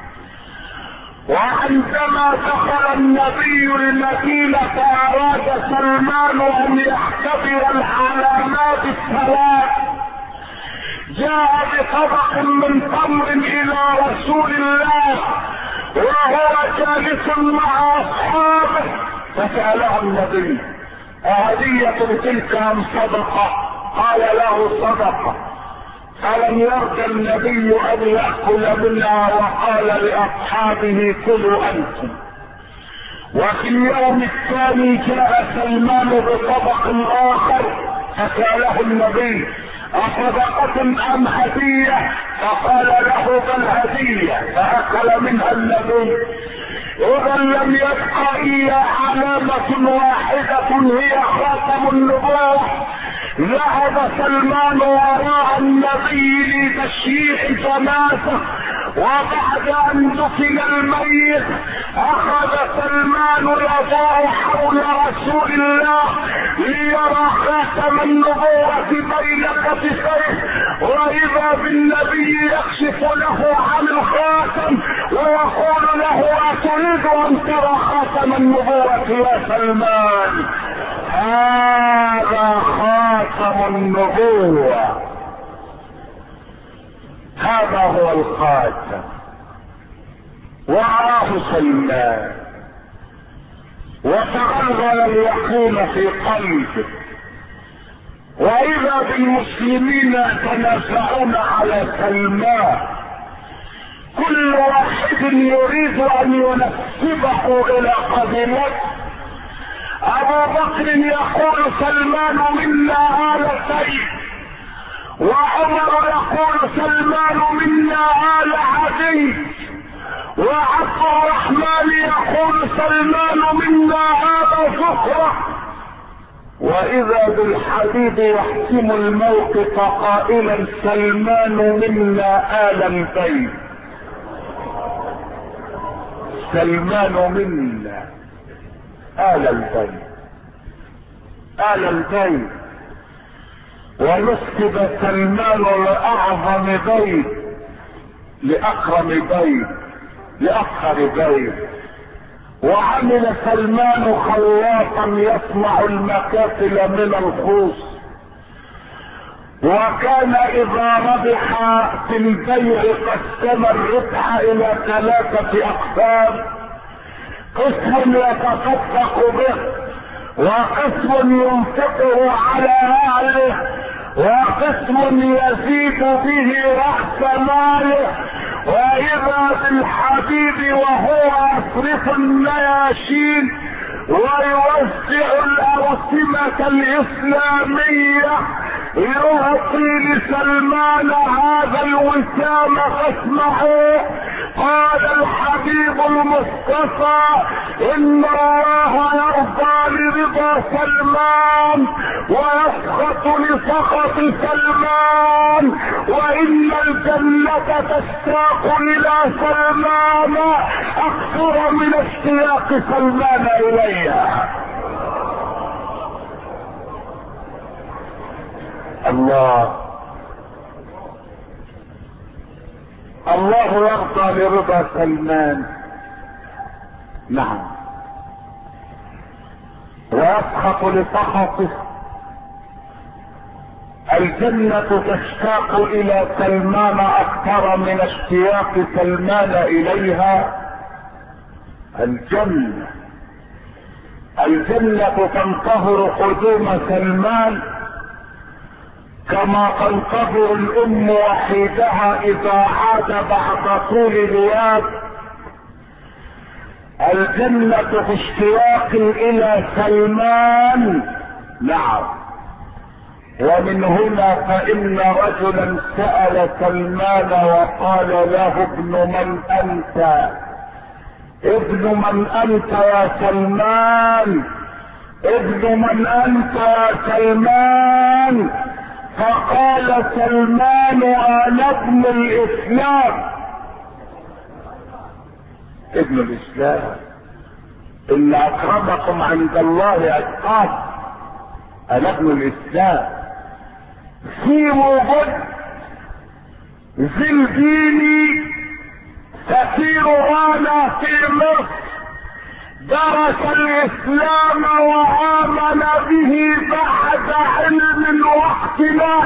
وعندما دخل النبي المدينة اراد سلمان ان يختبر العلامات الثلاث. جاء بطبق من تمر الى رسول الله وهو جالس مع اصحابه، فسأله النبي: أهدية تلك ام صدقة؟ قال له: صدقة. فلم يرضى النبي ان يأكل منها، وقال لاصحابه: كلوا انتم. وفي اليوم الثاني جاء سلمان بطبق اخر، فسأله النبي: أصدقة ام هدية؟ فقال له: بل هدية. فأكل منها النبي. اذا لم يبق الا علامة واحدة هي خاتم النبوة. ذهب سلمان وراء النبي لتشييع جنازته، وبعد ان دفن الميت اخذ سلمان يضع حول رسول الله ليرى خاتم النبوة بين كتفيه، واذا بالنبي يكشف له عن الخاتم ويقول له: اتريد ان ترى خاتم النبوة يا سلمان؟ هذا خاتم النبوة، هذا هو الخاتم. وراه سلمان وتغلغل اليقين في قلبه، واذا بالمسلمين يتنازعون على سلمان، كل واحد يريد ان ينسبه الى قبيلته. ابو بكر يقول: سلمان منا آل سيد، وعمر يقول: سلمان منا آل عدي، وعبد الرحمن يقول: سلمان منا آل زهرة. واذا بالحبيب يحسم الموقف قائلا: سلمان منا آل البيت، سلمان منا آل البيت، آل البيت. ونسب سلمان لأعظم بيت، لأكرم بيت، لأفخر بيت. وعمل سلمان خلاطا يصنع المكاسل من الخوص، وكان اذا ربح في البيع قسم الربح الى 3 اقسام: قسم يتصدق به، وقسم ينفقه على اهله، وقسم يزيد به رأس ماله. واذا بالحبيب وهو يصرف النياشين ويوزع الأوسمة الإسلامية يعطي لسلمان هذا الوسام فاسمعه. قال الحبيب المصطفى: إن الله يرضى لرضا سلمان ويسخط لسخط سلمان، وإن الجنة تشتاق إلى سلمان أكثر من اشتياق سلمان إليها. الله يرضى لرضا سلمان، نعم، ويسخط لسخطه. الجنة تشتاق الى سلمان اكثر من اشتياق سلمان اليها. الجنة تنتظر قدوم سلمان كما تنتظر الام وحيدها اذا عاد بعد طول غياب. الجنة في اشتياق الى سلمان. نعم. ومن هنا فان رجلا سأل سلمان وقال له ابن من انت؟ ابن من انت يا سلمان؟ ابن من انت يا سلمان؟ فقال سلمان انا ابن الاسلام. ابن الاسلام. ان اكرمكم عند الله اتقاكم. انا ابن الاسلام. في وجود ذي الدين سفير غانا في مصر درس الاسلام وآمن به بعد علم واقتناع.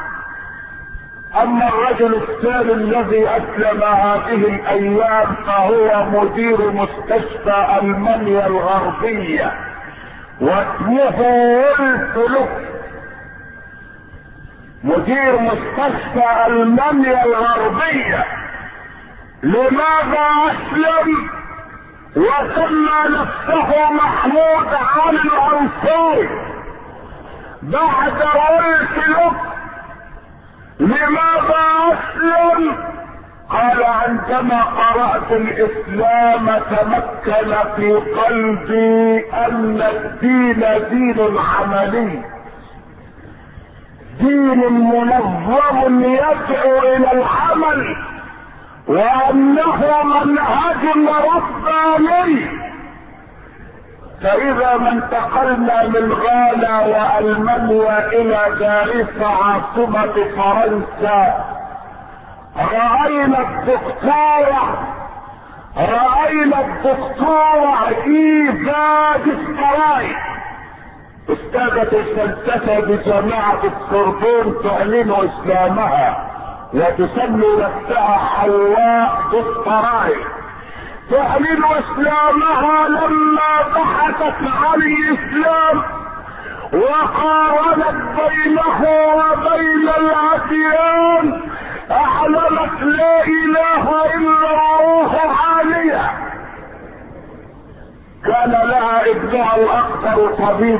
اما الرجل الثاني الذي اسلم هذه الايام فهو مدير مستشفى المانيا الغربية واسمه ولف. مدير مستشفى المانيا الغربية. لماذا اسلم وسمى نفسه محمود علي الانصاري بعد ولف؟ لماذا اسلم؟ قال عندما قرأت الاسلام تمكن في قلبي ان الدين دين عملي، دين منظم يدعو الى العمل، وانه منهج رباني. فاذا ما انتقلنا من غانا والمانيا الى باريس عاصمة فرنسا رأينا الدكتورة ايفا ديسبراي استاذة الفلسفة بجامعة السوربون تعلن اسلامها وتسمي نفسها حواء ديسبراي. تعلن اسلامها لما بحثت عن الاسلام وقارنت بينه وبين الاديان اعلنت لا اله الا الله عالية. كان لها ابنها الاكبر طبيب،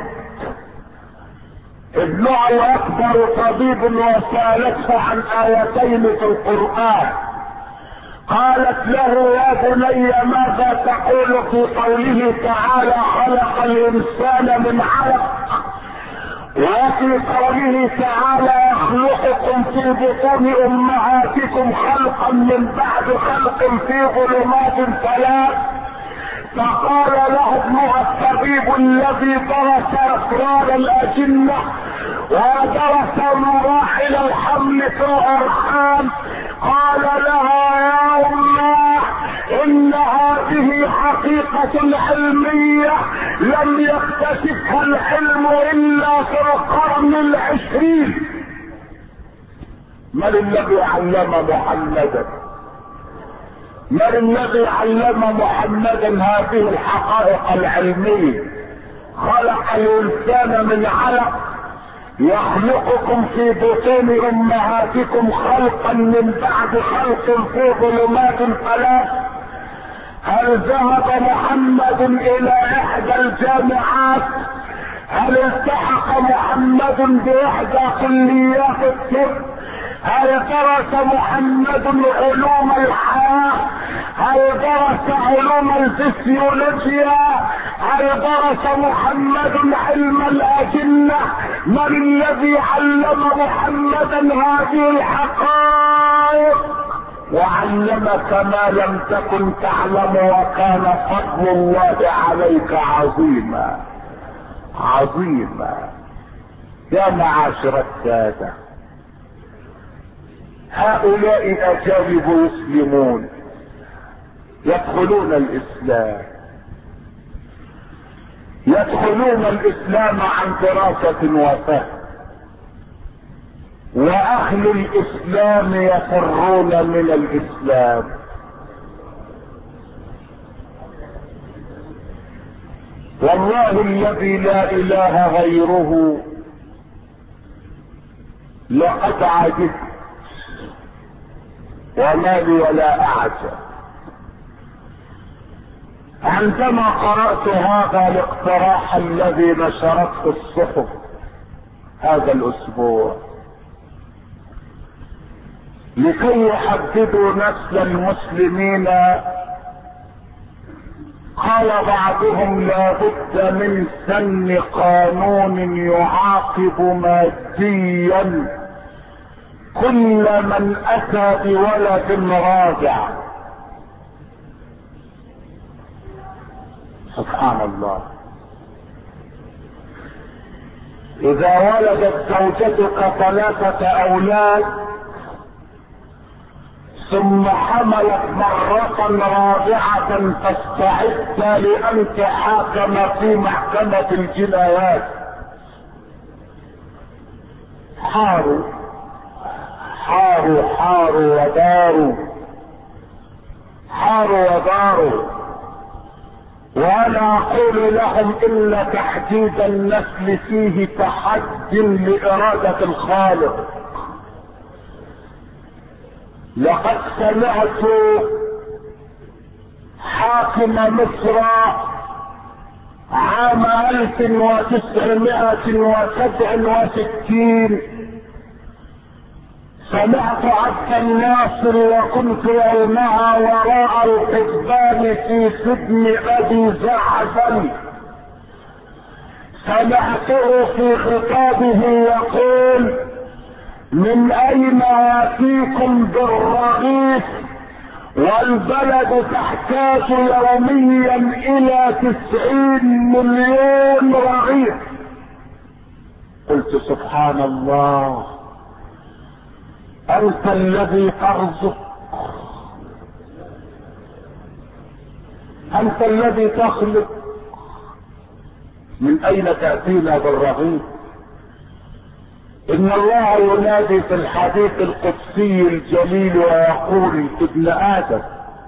ابنها الاكبر طبيب وسالته عن ايتين في القرآن. قالت له يا بني ماذا تقول في قوله تعالى خلق الانسان من علق، وفي قوله تعالى يخلقكم في بطون امهاتكم خلقا من بعد خلق في ظلمات ثلاث. فقال له ابنها الطبيب الذي درس اسرار الاجنة ودرس مراحل الحمل في الارحام، قال لها يا الله ان هذه حقيقة علمية لم يكتشفها العلم الا في القرن العشرين. من الذي علم محمدا؟ من الذي علم محمدا هذه الحقائق العلمية؟ خلق الانسان من علق، يخلقكم في بطون امهاتكم خلقا من بعد خلق في ظلمات ثلاث. هل ذهب محمد الى احدى الجامعات؟ هل التحق محمد باحدى كليات الطب؟ هل درس محمد علوم الحياة؟ هل درس علوم الفسيولوجيا؟ هل درس محمد علم الأجنة؟ من الذي علم محمدا هذه الحقائق وعلمك ما لم تكن تعلم، وكان فضل الله عليك عظيما عظيما. يا معاشر السادة، هؤلاء اجانب يسلمون يدخلون الاسلام، يدخلون الاسلام عن دراسة وفهم، واهل الاسلام يفرون من الاسلام. والله الذي لا اله غيره لقد عجزت وما لي ولا اعجب عندما قرأت هذا الاقتراح الذي نشرته الصحف هذا الاسبوع لكي يحددوا نسل المسلمين. قال بعضهم لا بد من سن قانون يعاقب ماديا كل من اتى بولد راجع. سبحان الله. اذا ولدت زوجتك 3 اولاد ثم حملت مرة رابعة فاستعدت لأن تحاكم في محكمة الجنايات. حاروا وداروا وانا اقول لهم ان تحديد النسل فيه تحد لارادة الخالق. لقد سمعت حاكم مصر عام 1967 سمعت عبد الناصر وكنت يومها وراء القضبان في سجن ابي زعفر، سمعته في خطابه يقول من اين ياتيكم بالرغيف والبلد تحتاج يوميا الى 90 مليون رغيف. قلت سبحان الله، انت الذي ترزق، انت الذي تخلق، من اين تأتينا بالرغيف؟ ان الله ينادي في الحديث القدسي الجليل ويقول ابن ادم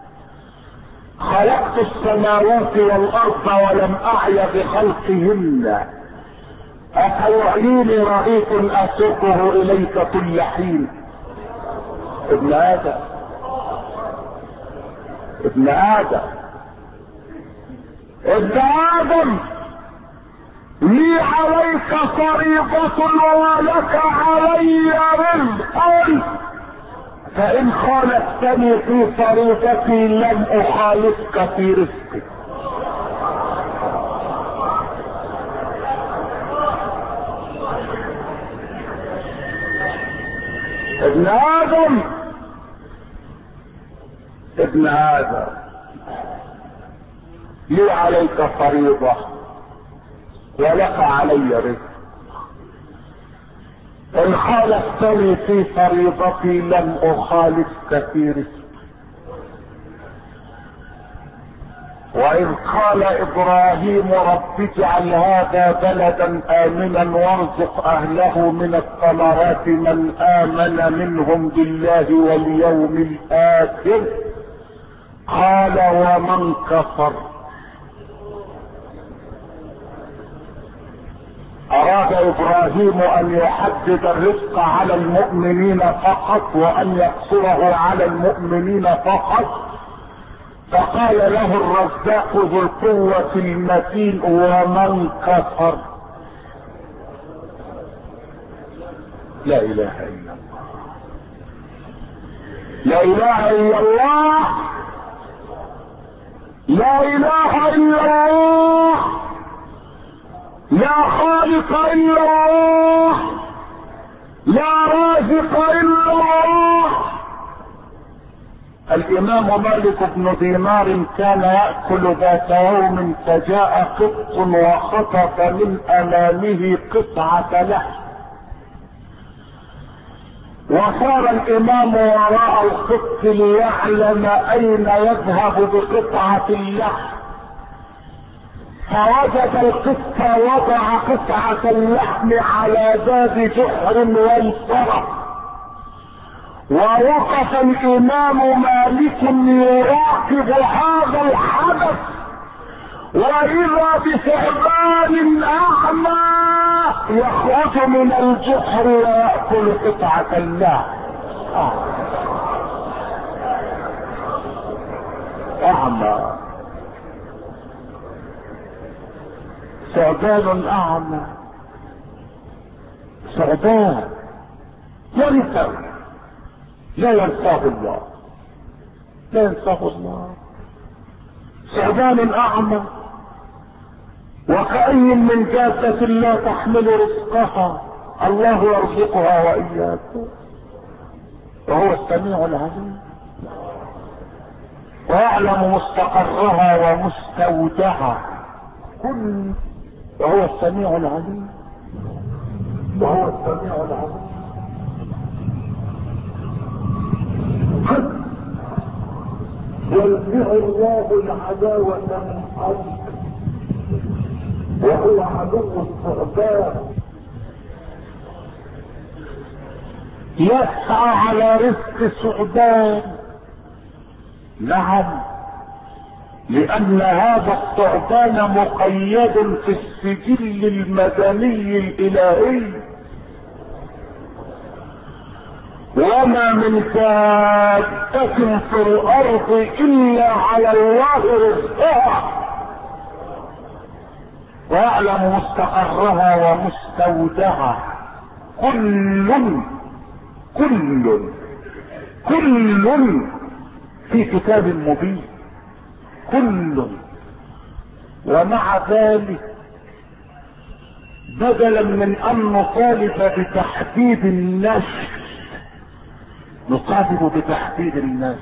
خلقت السماوات والارض ولم اعي بخلقهن افيعيني رغيف اسوقه اليك كل حين. ابن ادم لي عليك فريضة ولك علي رزق، فإن خالفتني في فريضتي لم أخالفك في رزقي. ابن آدم لي عليك فريضة ولك علي رزق، ان خالفتني في فريضتي لم اخالفك في رزق. وإذ قال ابراهيم رب اجعل هذا بلدا امنا وارزق اهله من الثمرات من امن منهم بالله واليوم الاخر قال ومن كفر. اراد ابراهيم ان يحدد الرزق على المؤمنين فقط وان يقصره على المؤمنين فقط، فقال له الرزاق ذو القوة المتين ومن كفر. لا اله الا الله، لا اله الا الله، لا اله الا الله، لا خالق الا الله، لا رازق الا الله. الامام مالك بن دينار كان يأكل ذات يوم فجاء قط وخطف من امامه قطعة لحم، وصار الامام وراء القط ليعلم اين يذهب بقطعة اللحم، فوجد القط وضع قطعة اللحم على باب جحر وانصرف، ووقف الامام مالك يراقب هذا الحدث، واذا بثعبان اعمى يخرج من الجحر ويأكل قطعة اللحم. اعمى، ثعبان اعمى، ثعبان ينسى، لا ينساه الله، لا ينساه الله. ثعبان اعمى، وكأي من جافة لا تحمل رزقها، الله يرزقها وإياكم، وهو السميع العليم، ويعلم مستقرها ومستودعها كل، وهو السميع العليم، وهو السميع العليم. ينزع الله العداوة من قلبك، وهو عدو الثعبان، يسعى على رزق الثعبان. نعم، لأن هذا الثعبان مقيد في السجل المدني الإلهي، وما من دابة في الأرض إلا على الله رزقها، ويعلم مستقرها ومستودعها كل في كتاب مبين، كل. ومع ذلك بدلا من ان نطالب بتحديد النفس نطالب بتحديد النفس.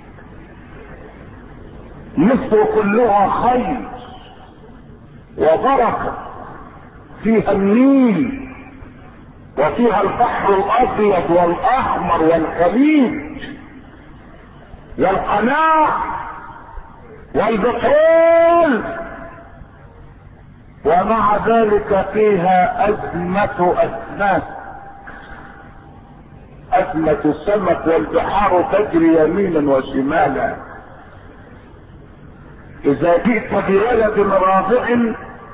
مصر كلها خير وبركة، فيها النيل وفيها البحر الابيض والاحمر والخليج والقناة والبترول، ومع ذلك فيها أزمة سمك، والبحار تجري يمينا وشمالا. إذا جئت بولد رافع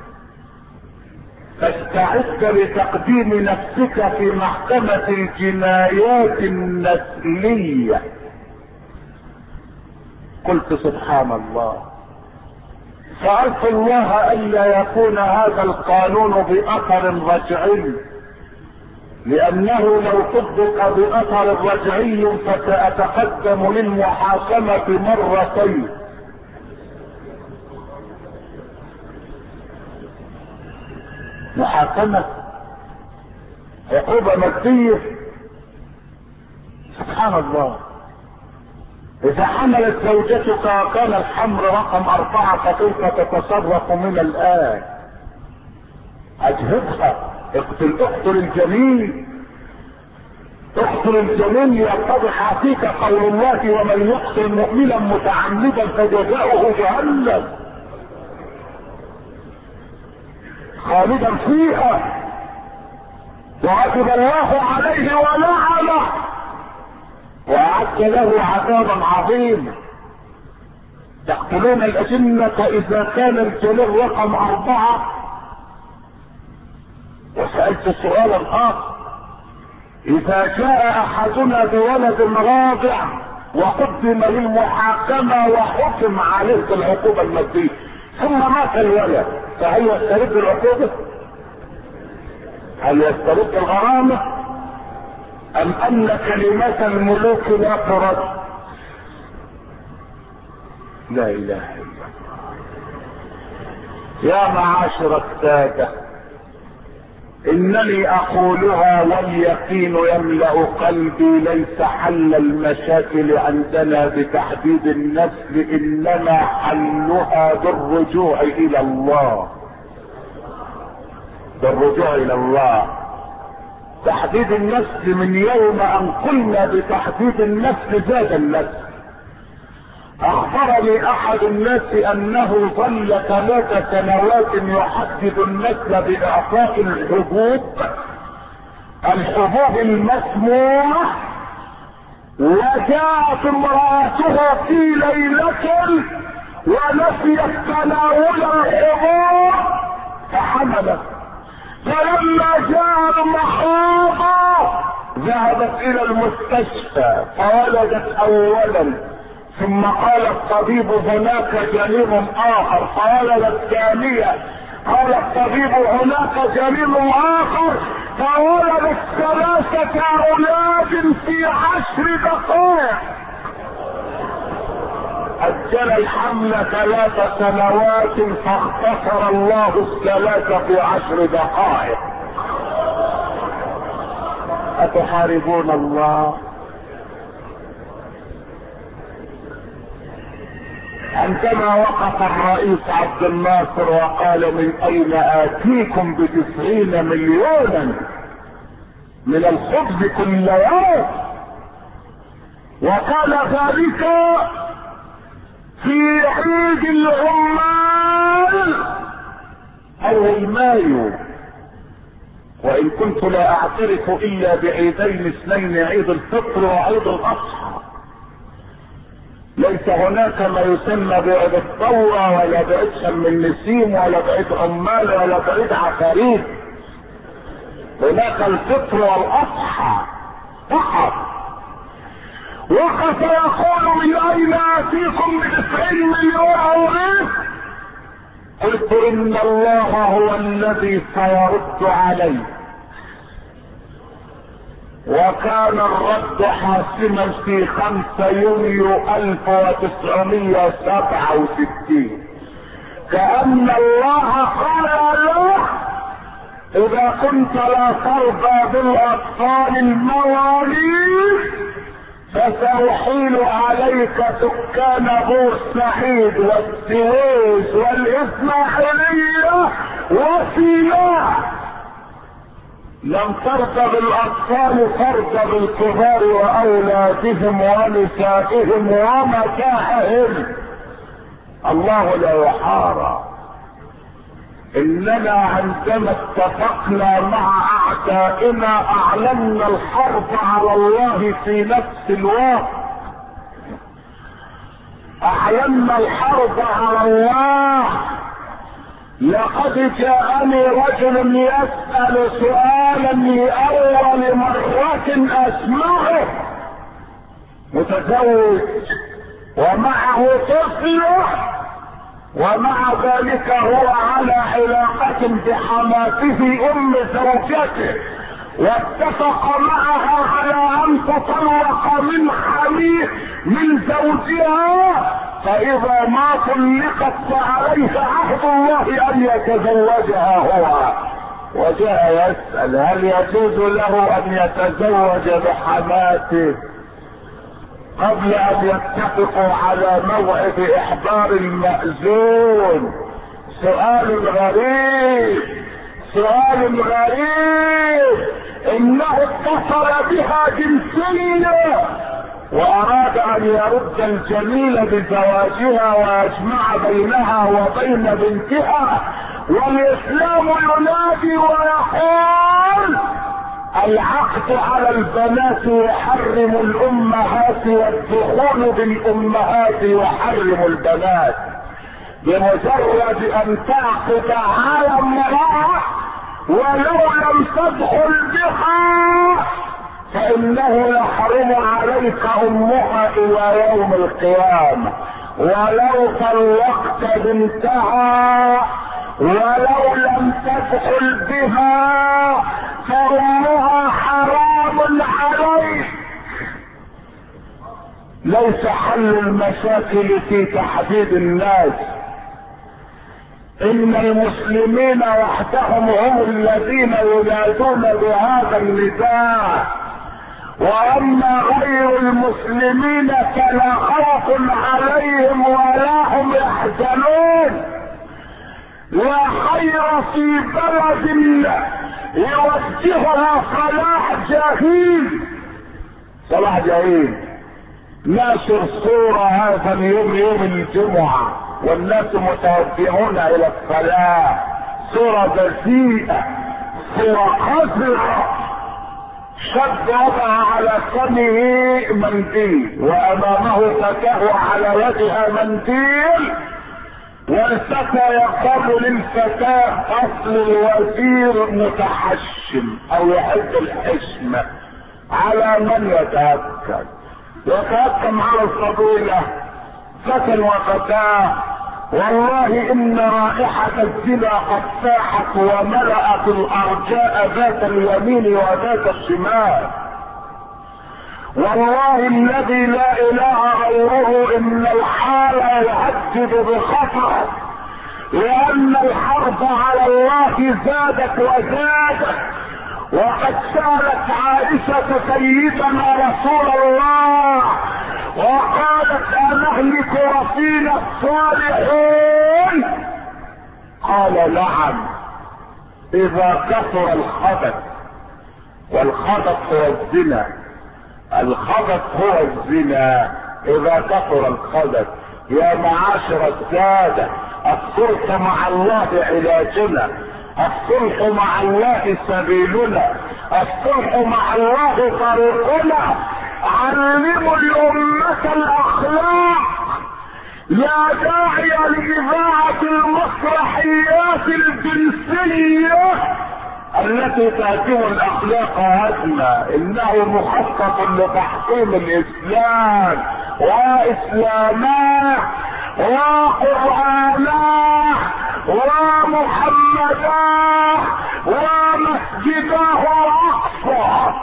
فاستعد لتقديم نفسك في محكمة الجنايات النسلية. قلت سبحان الله، سألت الله ألا يكون هذا القانون بأثر رجعي، لأنه لو طبق بأثر رجعي فسأتقدم للمحاكمة مرتين. محاكمة عقوبة مادية، سبحان الله. إذا حملت زوجتك وكان الحمل رقم 4 فكيف تتصرف من الآن؟ أجهزها، اقتل الجميل، اقتل الجميل يتضح فيك قول الله: ومن يقتل مؤمنا متعمدا فجزاؤه جهنم خالدا فيها وغضب الله عليه ولعنه وأعد له عذابا عظيما. تقتلون الأجنة إذا كان الجليل رقم 4. وسألت سؤالا آخر: إذا جاء أحدنا بولد راضع وقدم للمحاكمة وحكم عليه بالعقوبة المادية ثم مات الولد، فهل يسترد العقوبة؟ هل يسترد الغرامة؟ أم أن كلمات الملوك لا ترد؟ لا إله إلا الله. يا معاشر السادة، إنني أقولها واليقين يملأ قلبي: ليس حل المشاكل عندنا بتحديد النسل، إنما حلها بالرجوع إلى الله، بالرجوع إلى الله. تحديد النسل من يوم أن قلنا بتحديد النسل زاد النسل. اخبرني احد الناس انه ظل 3 سنوات يحدد النسل باعطاء الحبوب المسمومة، وجاءت امرأته في ليلة ونسيت تناول الحبوب فحملت. فلما جاء المخاض ذهبت الى المستشفى فولدت اولا، ثم قال الطبيب هناك جنين اخر فولدت ثانية، قال الطبيب هناك جنين اخر فولدت 3 اولاد في 10 دقائق. اجل الحمل 3 سنوات فاختصر الله 3 في 10 دقائق. اتحاربون الله؟ عندما وقف الرئيس عبد الناصر وقال من اين اتيكم ب90 مليونا من الخبز كل يوم، وقال ذلك في عيد العمال اول مايو، وان كنت لا اعترف الا بعيدين اثنين، عيد الفطر وعيد الاضحى. ليس هناك ما يسمى بعيد الثورة ولا بعيد شم النسيم ولا بعيد عمال ولا بعيد عفاريت، هناك الفطر والاضحى فقط. وقف يقول من اين اتيكم ب90 مليون اوريك؟ قلت ان الله هو الذي سيرد علي. وكان الرد حاسما في 5 يونيو 1967، كأن الله قال له اذا كنت لا ترضى بالاطفال المواليد فسأحيل عليك سكان بورسعيد والسويس والاسماعيلية وسيناء. لم ترضى بالاطفال ترضى بالكبار واولادهم ونسائهم ومتاعهم. الله لا يحارى. اننا عندما اتفقنا مع اعدائنا اعلنا الحرب على الله في نفس الوقت، اعلنا الحرب على الله. لقد جاءني رجل يسأل سؤالا لأول مرة اسمعه، متزوج ومعه طفله، ومع ذلك هو على علاقة بحماته ام زوجته، واتفق معها على ان تطلق من زوجها، فاذا ما طلقت فعليه عهد الله ان يتزوجها هو. وجاء يسأل هل يجوز له ان يتزوج بحماته قبل ان يتفقوا على موعد احضار المأذون. سؤال غريب، سؤال غريب. انه اتصل بها جنسيا واراد ان يرد الجميل بزواجها ويجمع بينها وبين بنتها، والاسلام ينادي ويقول العقد على البنات يحرم الامهات والدخول بالامهات يحرم البنات. بمجرد ان تعقد على امرأة ولو لم تدخل بها فانه يحرم عليك امها الى يوم القيامة. ولو طلقت بنتها ولو لم تدخل بها فامها حرام عليك. ليس حل المشاكل في تحديد الناس، ان المسلمين وحدهم هم الذين ينادون بهذا النداء، واما غير المسلمين فلا خوف عليهم ولا هم يحزنون. لا خير في بلد يوجهها صلاح جاهيل ناشر صورة هذا اليوم يوم الجمعة والناس متوجهون الى الصلاة، صورة بذيئة، صورة قذرة. شاب وضع على فمه منديل وامامه فتاة على يدها منديل، والفتى يقول للفتاة اصل الوزير متحشم او يحب الحشمة. على من يتهكم على الفضيلة فتى وفتاة. والله ان رائحة الزنا قد فاحت وملأت الارجاء ذات اليمين وذات الشمال. والله الذي لا اله غيره ان الحال يهدد بخطر، لان الحرب على الله زادت وزادت. وقد سألت عائشة سيدنا رسول الله وقالت أنهلك وفينا الصالحون؟ قال نعم إذا كثر الخبث، والخبث هو الزنا، الخبث هو الزنا إذا كثر الخبث. يا معاشر السادة، الصلح مع الله علاجنا، الصلح مع الله سبيلنا، الصلح مع الله طريقنا. علموا الأمة الأخلاق، لا داعي لإذاعة المسرحيات الجنسية التي تهدم الاخلاق هدما. انه مخطط لتحطيم الاسلام واسلامه وقرآنه ومحمده ومسجده الاقصى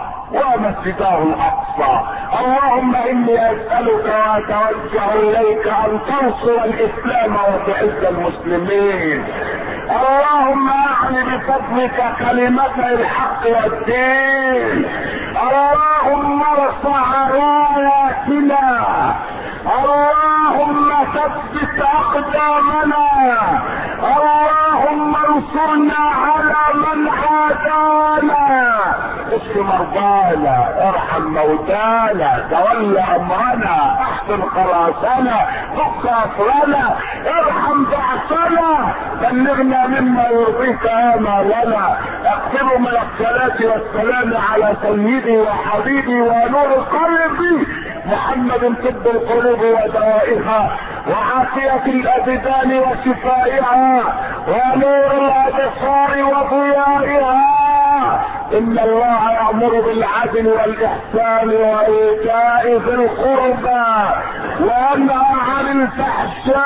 اللهم اني اسألك واتوجه اليك ان تنصر الاسلام وتعز المسلمين. اللهم اعل بفضلك كلمتي الحق والدين. اللهم ارفع راياتنا. اللهم ثبت اقدامنا. اللهم انصرنا على من عادانا. اشف مرضانا، ارحم موتانا، تول امرنا، احسن خلاصنا، فك اسرنا، ارحم بعثنا، بلغنا مما يرضيك امالنا. اكثروا من الصلاة والسلام على سيدي وحبيبي ونور قلبي محمد طب القلوب ودوائها وعافية الابدان وشفائها ونور الابصار وضيائها. ان الله يأمر بالعدل والاحسان وايتاء ذي القربى وينهى عن الفحشاء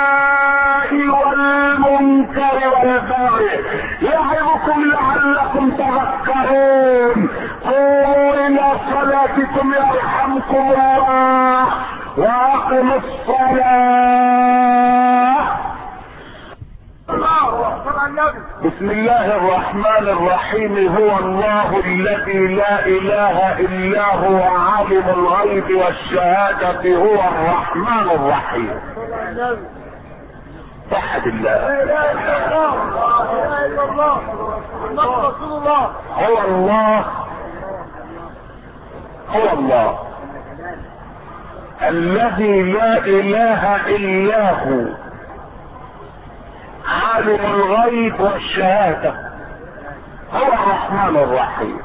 والمنكر والبغي يعظكم لعلكم تذكرون. قوموا الى صلاتكم يرحمكم الله واقموا الصلاة. بسم الله الرحمن الرحيم. هو الله الذي لا اله الا هو عالم الغيب والشهادة هو الرحمن الرحيم. وحد الله. هو الله الذي لا اله الا هو عالم الغيب والشهادة هو الرحمن الرحيم.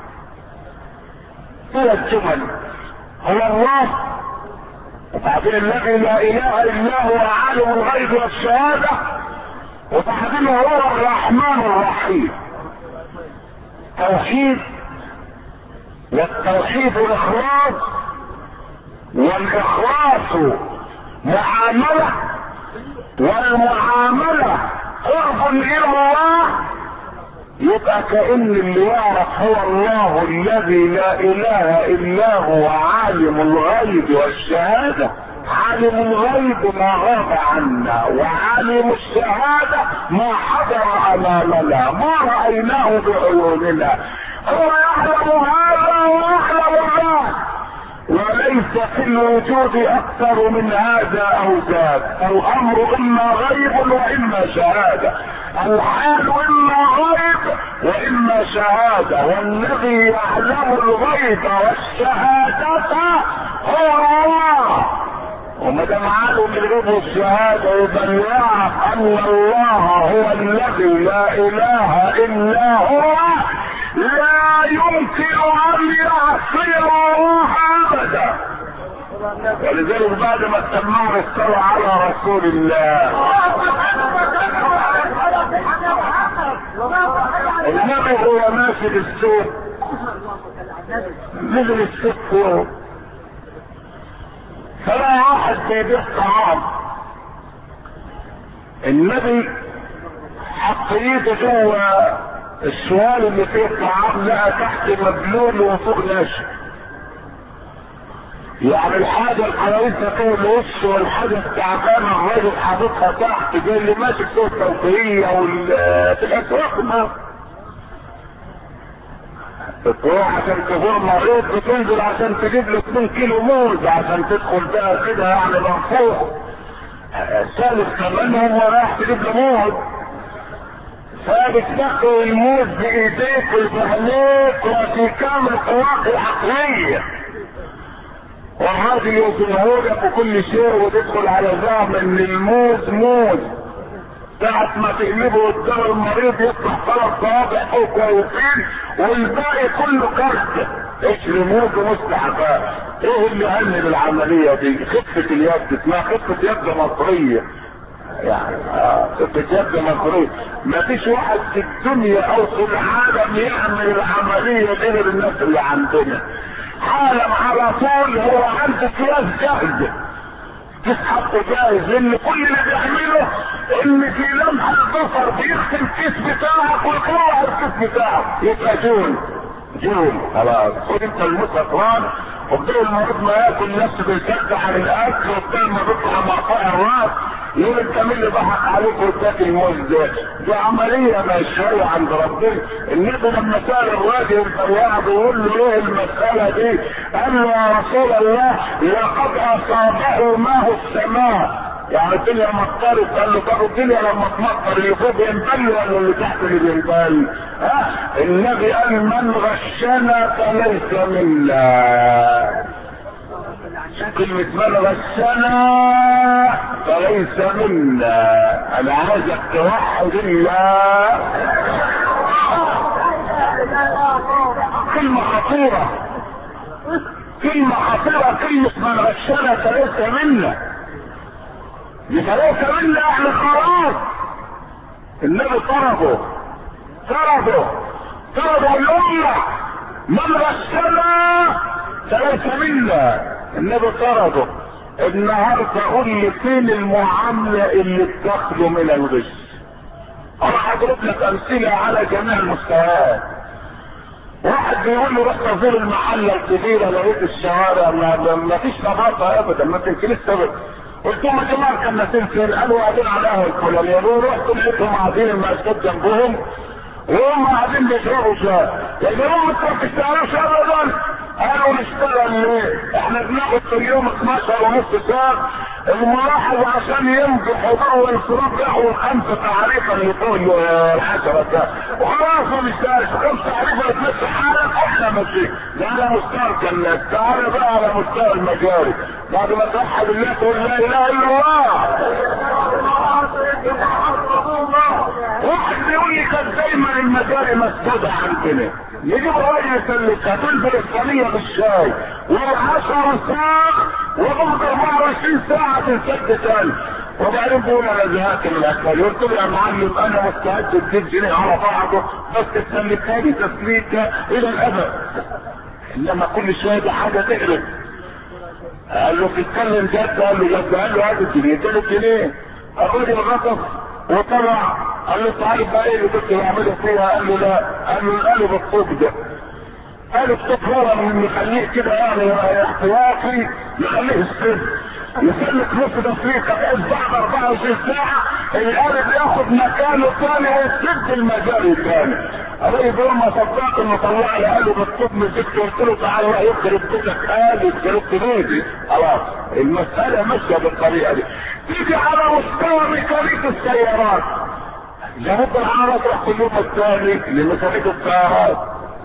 هي الجمل هو الله، وبعدين الذي لا اله الا هو عالم الغيب والشهادة، وبعدين هو الرحمن الرحيم. توحيد، والتوحيد الاخلاص، والاخلاص معاملة، والمعاملة قرب الى الله. يبقى كأن اللي يعرف هو الله الذي لا اله الا هو عالم الغيب والشهادة. عالم الغيب ما غاب عنا، وعالم الشهادة ما حضر امامنا، ما رأيناه بعيوننا. هو يعلم هذا ويعلم ذاك، وليس في الوجود اكثر من هذا او ذاك. الامر اما غيب واما شهادة، الحال اما غيب واما شهادة، والذي يعلم الغيب والشهادة هو الله. وما دام عالوا بيجيبوا الشهاده يبقى يعرف ان الله هو الذي لا اله الا هو، لا يمكن ان يعصي الله ابدا. ولذلك بعد ما سمعوا الصلاة على رسول الله، النبي هو ماشي بالسوق، نزل السوق فوق، فلا واحد بيبيع طعام، النبي حط ايده جوه السؤال اللي فيه الطعام، لقى تحت مبلول وفوق ناشف. يعني الحاجة الكويسة فوق الوش والحاجة التعبانة الراجل حاططها تحت، زي اللي ماسك فوق التوفيقية والاسواق. ما بتروح عشان تزور مريض، بتنزل عشان تجيب له 2 كيلو موز عشان تدخل بقى كده يعني منفوخ ثالث كمان، هو رايح تجيب له موز، فبتنقي الموز بايديك وبعينيك وفي كامل قواك العقلية، والراجل يوزنهولك وكل شيء، وتدخل على زعم ان الموز موز، ساعة ما تقلبه قدام المريض يطلع 3 صوابع فوق كويسين والباقي كله كرت. اشري موز ومستحقات. ايه اللي هني بالعملية دي؟ خفة اليد، اسمها خفة يد مصرية. يعني خفة يد مصرية. ما فيش واحد في الدنيا او في العالم يعمل العملية دي غير الناس اللي عندنا. عالم على طول هو عنده قياس جاهز، تسحبه جاهز، لان كل اللي بيعمله ان في لمحة البصر بيختم الكيس بتاعك ويطلع الكيس بتاعك، يبقى جون خلاص. خد انت المسكران وبدل المريض ما ياكل نفسه بيشجع عن الاكل، وبدل ما بيطلع مقطع الراس يقول انت مين اللي ضحك عليك واداك الموز ده؟ دي عمليه مشروعه عند ربنا. النبي لما سال الراجل الفلاح بيقول له ايه المساله دي؟ قال له يا رسول الله لقد اصابه ماء السماء. يعني الدنيا مطرت. قال له طب الدنيا لما تمطر اللي فوق ينبل ولا اللي تحت اللي بينبل؟ النبي قال من غشنا فليس منا. كلمة من غشنا فليس منا. انا عايزك توحد الله. كلمة خطيرة، كلمة خطيرة، كلمة من غشنا فليس منا. ليس منا احنا خلاص. النبي طردوا الامة. من غشنا فليس منا. النبي طرده. النهارده قول لي فين المعامله اللي بتاخده من الغش؟ انا هضرب لك امثله على جميع المستويات. واحد بيقول لي رحت ازور المحله الكبيره لقيت الشوارع ما فيش نظافه ابدا، ما تمكنش تبقى. قلت لهم يا جماعه كنا فين؟ قالوا قاعدين على القهوه الفلانيه. رحت لقيتهم قاعدين المسجد جنبهم وهم قاعدين بيشربوا شاي. يا جماعه ما تشتغلوش ابدا. قالوا نشتغل ليه؟ احنا بناخد في اليوم 12.5 ساعة. الملاحظ عشان يمضي حضور والانصراف ياخد 5 تعريفا لفوق 10 ساعات. وخلاص ما بيشتغلش 5 تعريفا تمشي حالك واحنا ماشيين. ده على مستوى الكنات. تعالى بقى على مستوى المجاري. بعد ما توحد الله تقول لا اله الا الله. واحد بيقول لي كان دايما المجاري مسدودة عندنا. يجيب راجل يسلكها تنزل الصينية بالشاي و10 ساعة وبعد 24 ساعة تنسد تاني. وبعدين بيقول انا زهقت من الاكل. قلت له يا معلم انا مستعد اديك جنيه على بعضه بس تسلكها لي تسليكه الى الابد. انما كل شويه دي حاجه تقلب. قال له بتتكلم جد؟ قال له جد. قال له هات الجنيه. اديله الجنيه. الراجل غطس وطلع. قال له تعالى بقى ايه اللي كنت بعمله فيها؟ قال له لا. قال له القلب الطوب ده. قال الطوب هو نخليه كده يعني احتياطي، نخليه السن يسلك نص تسليكه بحيث بعد 24 ساعه القلب ياخد مكانه ثاني ويسد المجاري ثاني. الراجل بيقول ما صدقت انه طلع لي قلب الطوب مسكته. قلت له تعالى بقى يخرب بيتك قالب خربت بيتي. خلاص المساله ماشيه بالطريقه دي. تيجي على مستوى ميكانيك السيارات. لابد العرب تروح كل يوم الثاني لميكانيك السيارات.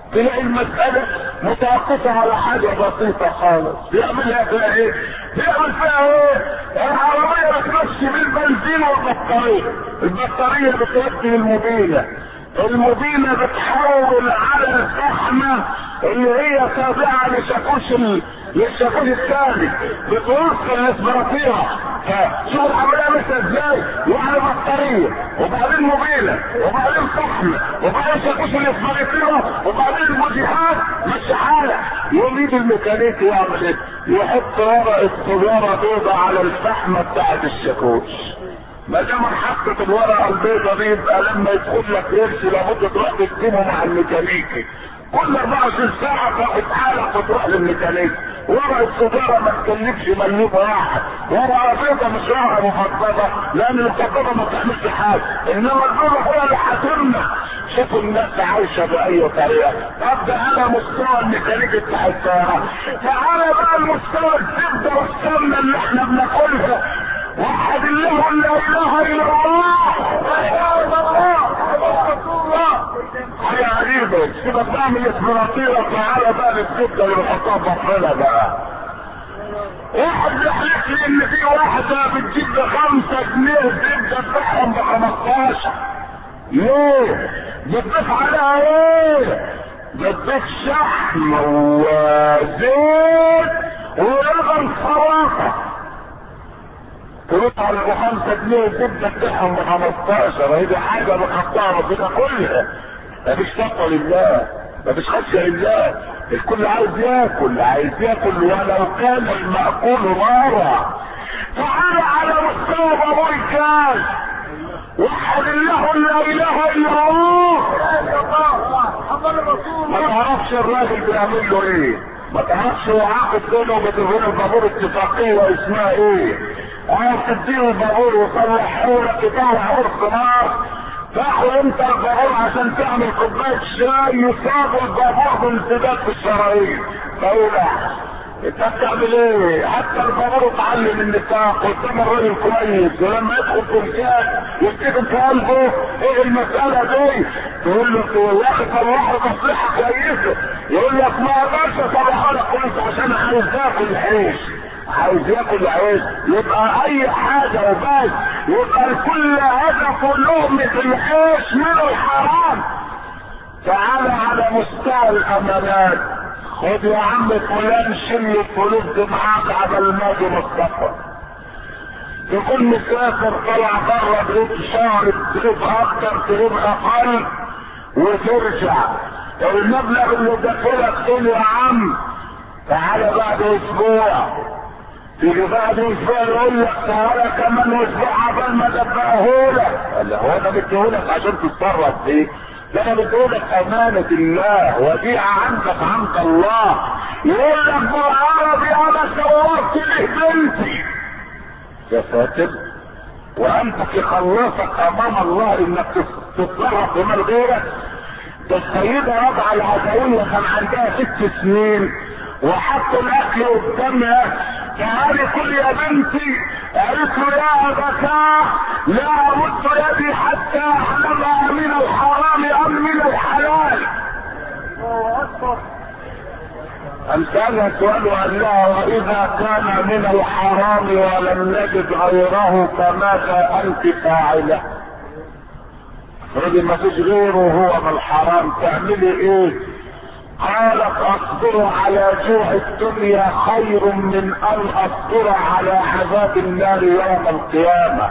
تلاقي المسألة متوقفة على حاجة بسيطة خالص، يعملها فيها ايه؟ يعمل فيها ايه؟ العربية بتمشي بالبنزين والبطارية، البطارية بتودي للموبيلة، الموبيلة بتحول على الفحمة اللي هي تابعة للشاكوش الثاني، بتوصل الاسبراتيرة. فشوف العملية ماشية ازاي؟ يعني بطارية وبعدين موبيلة وبعدين فحمة وبعدين شاكوش الاسبراتيرة وبعدين الموجهات مش حالة. يريد الميكانيكي يعمل ايه؟ يحط ورقة سيارة بيضة على الفحمة بتاعت الشاكوش. ما دام حطت الورقه البيضاء دي يبقى لما يدخل لك قرش لابد تروح تكتبه مع الميكانيكي. كل 24 ساعه تاخد حالك وتروح للميكانيكي. ورقه سيجاره ما تكلفش مليون واحد، ورقه بيضاء مش ورقه مفضله، لان المفضله ما بتعملش حاجه، انما البيضاء هو اللي هتمنع. شوفوا الناس عايشه باي طريقه. طب ده على مستوى الميكانيكي بتاع السياره، تعالى بقى المستوى الزبده والسمنه اللي احنا بناكلها. وحد الله لا اله الا الله، لا اله الا الله رسول الله. حاجه عجيبه. سيبك بقى من الاسبراتيره، تعالى بقى للزبده اللي بنحطها في بطننا بقى. واحد يحلف لي ان في واحده بتجيب ب5 جنيه زبده بتاعهم ب15. ليه؟ بتضيف عليها ايه؟ بتضيف شحم وزيت ولبن صراحه. ترد على ب5 جنيه زبده بتاعهم ب15. هي حاجه بخطها ربنا كلها. مفيش تقوى لله، مفيش خشيه لله. الكل عايز ياكل، عايز ياكل ولو كان المأكول نارا. تعالى على مستوى بابور الكاس. وحد الله لا اله الا الله. ما تعرفش الراجل بيعمل له ايه، ما تعرفش هو عاقد بينه وبين البابور اتفاقيه اسمها ايه. تديله البابور وصلحه لك يطلع عرف نار. تاخد انت البابور عشان تعمل كوبايه شاي، يصاب البابور بانسداد في الشرايين. فولع انت بتعمل ايه؟ حتى البابور اتعلم النفاق قدام الراجل كويس، ولما يدخل في الكاس يكتب في قلبه ايه المساله دي؟ تقول له يا اخي صلح له تصليحه كويسه، يقول لك ما اقدرش اصلحها لك كويس عشان عايز اكل العيش، عاوز ياكل عيش. يبقى اي حاجه وبس، يبقى الكل هدفه لقمه العيش من الحرام. تعالى على مستوى الامانات. خد يا عم فلان شيل الفلوس دي معاك عبال ما اجي مصطفى. تكون مسافر طلع بره تغيب شهر، تغيب اكتر تغيب اقل وترجع. المبلغ اللي داخلك فين يا عم؟ تعالى بعد اسبوع. تيجي بعد اسبوع يقول لك تعالى كمان اسبوع عبال ما دفعهولك. قال هو انا بديهولك عشان تتصرف فيه؟ ده انا بديهولك امانه الله، وديعه عندك عند الله. يقول لك بالعربي انا صورت لي بنتي. يا ساتر، وانت في خلاصك امام الله انك تتصرف في مال غيرك. ده السيده رضعه العدويه كان عندها 6 سنين وحطوا الاكل قدامها. تعالي كل يا بنتي. قالت له يا ابتاه لا امد يدي حتى احلمها من الحرام ام من الحلال. قام سألها سؤال وقال لها واذا كان من الحرام ولم نجد غيره فماذا انت فاعله؟ رجل ما فيش غيره هو من الحرام تعملي ايه؟ قالت اصبر على جوع الدنيا خير من ان اصبر على عذاب النار يوم القيامة.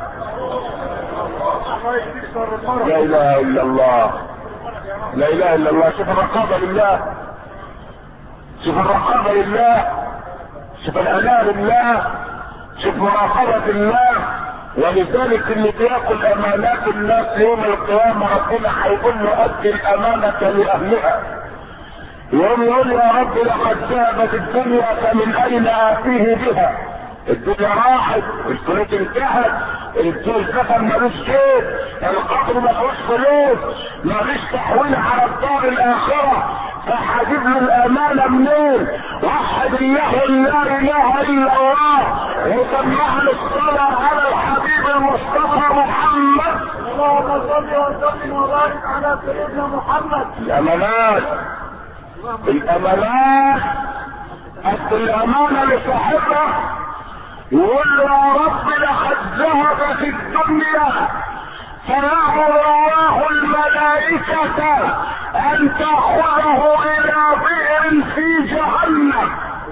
لا اله الا الله، لا اله الا الله. شوف الرقابة لله، شوف الرقابة لله، شوف العناء لله، شوف مراقبة الله. ولذلك اللي بياكل امانات الناس يوم القيامة ربنا هيقول له ادي الامانة لاهلها. يوم يقول يا رب لقد ذهبت الدنيا فمن اين اتيه بها؟ الدنيا راحت، الفلوس انتهت، الكفن ملوش جيب، القبر ملوش فلوس، ملوش تحويل على الدار الاخره. فهجيب له الامانه منين؟ وحد الله لا اله الا الله وسمع له الصلاه على الحبيب المصطفى محمد. اللهم صل وسلم وبارك على سيدنا محمد. الامانات الامانات ادي الامانة لصاحبها، يقول له يا رب لقد ذهب في الدنيا فيأمر الله الملائكة ان تأخذه الى بئر في جهنم.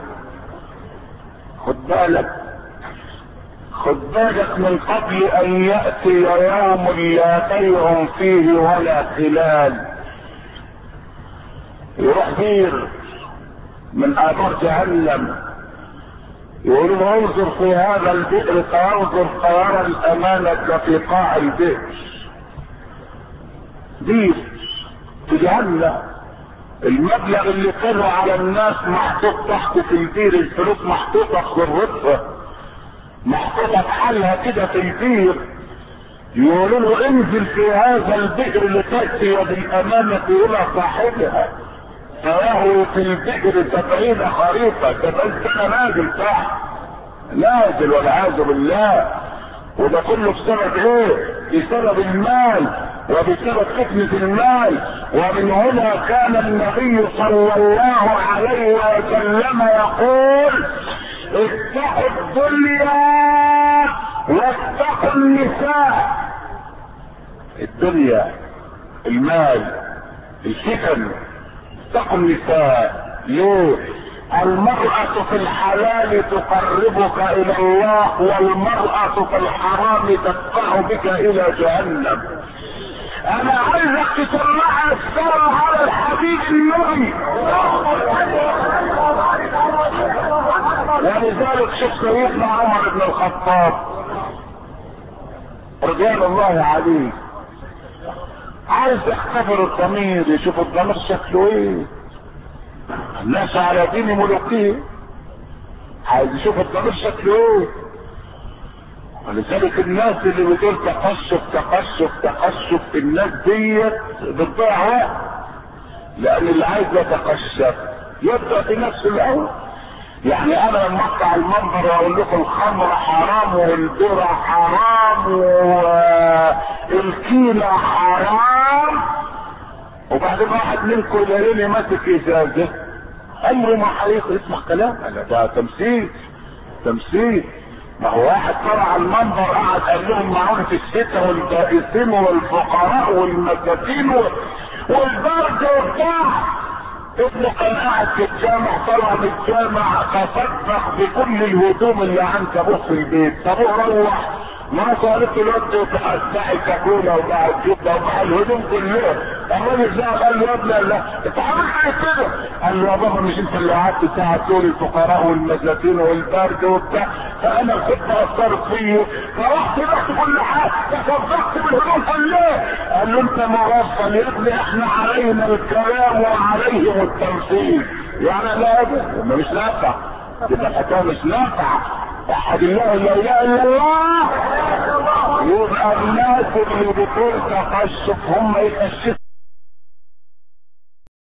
خد بالك من قبل ان يأتي يوم لا بيع فيه ولا خلال. يروح بير من ابار جهنم، يقول له انظر في هذا البئر فانظر فيرى الامانة في قاع البئر. بير في جهنم، المبلغ اللي كانوا على الناس محطوط تحت في البير، الفلوس محطوطة في الرصة، محطوطة بحالها كده في البير. يقولوا له انزل في هذا البئر لتأتي بالامانة الى صاحبها، فيهوي في البئر 70 خريفا. 70 سنة نازل تحت، نازل والعياذ بالله. وده كله بسبب ايه؟ بسبب المال وبسبب فتنة المال. ومن هنا كان النبي صلى الله عليه وسلم يقول اتقوا الدنيا واتقوا النساء. الدنيا، المال، الفتن، اتقوا النساء. ليه؟ المرأة في الحلال تقربك الى الله، والمرأة في الحرام تدفع بك الى جهنم. انا عايزك تطلع الثرى على الحبيب النبي. ولذلك شوف سيدنا عمر بن الخطاب رضوان الله عليه، عايز يختبر الضمير، يشوف الضمير شكله ايه. الناس على دين ملوكيه، عايز يشوف الضمير شكله ايه. ولذلك الناس اللي بتقول تقشف الناس ديت بتضيع وقت، لان اللي عايز يتقشف يبدأ في نفسه الاول. يعني انا لما اطلع المنبر واقول لكم الخمر حرام والبيرة حرام والكيلة حرام، وبعدين واحد منكم يلاقيني ماسك ازازه، عمره ما هيسمع كلام. ده تمثيل. ما هو واحد طلع على المنبر قعد قال لهم معونة الشتاء والبائسين والفقراء والمساكين والبرد وبتاع. ابنه كان قاعد في الجامع، طلع من الجامع تصدق بكل الهدوم اللي عند ابوه في البيت. ابوه روح ما صارت الوقت وتحسعي كاكولا وباع الجبنه وباع الهدوم كلها. الراجل ده قال له يا ابني لا انت عامل حاجه كده. قال له يا بابا مش انت اللي قعدت ساعه تقول الفقراء والمساكين والبرد وبتاع، فانا الخطه اثرت فيه فرحت كل حاجه تصدقت بالهدوم كلها. قال له انت مغفل يا ابني، احنا علينا الكلام وعليهم التمثيل. يعني لا ابدا مش نافع، يبقى الحكايه مش نافعه. احد الله لا اله الا الله. يبقى الناس اللي بتقول تقشف هم يكشفوا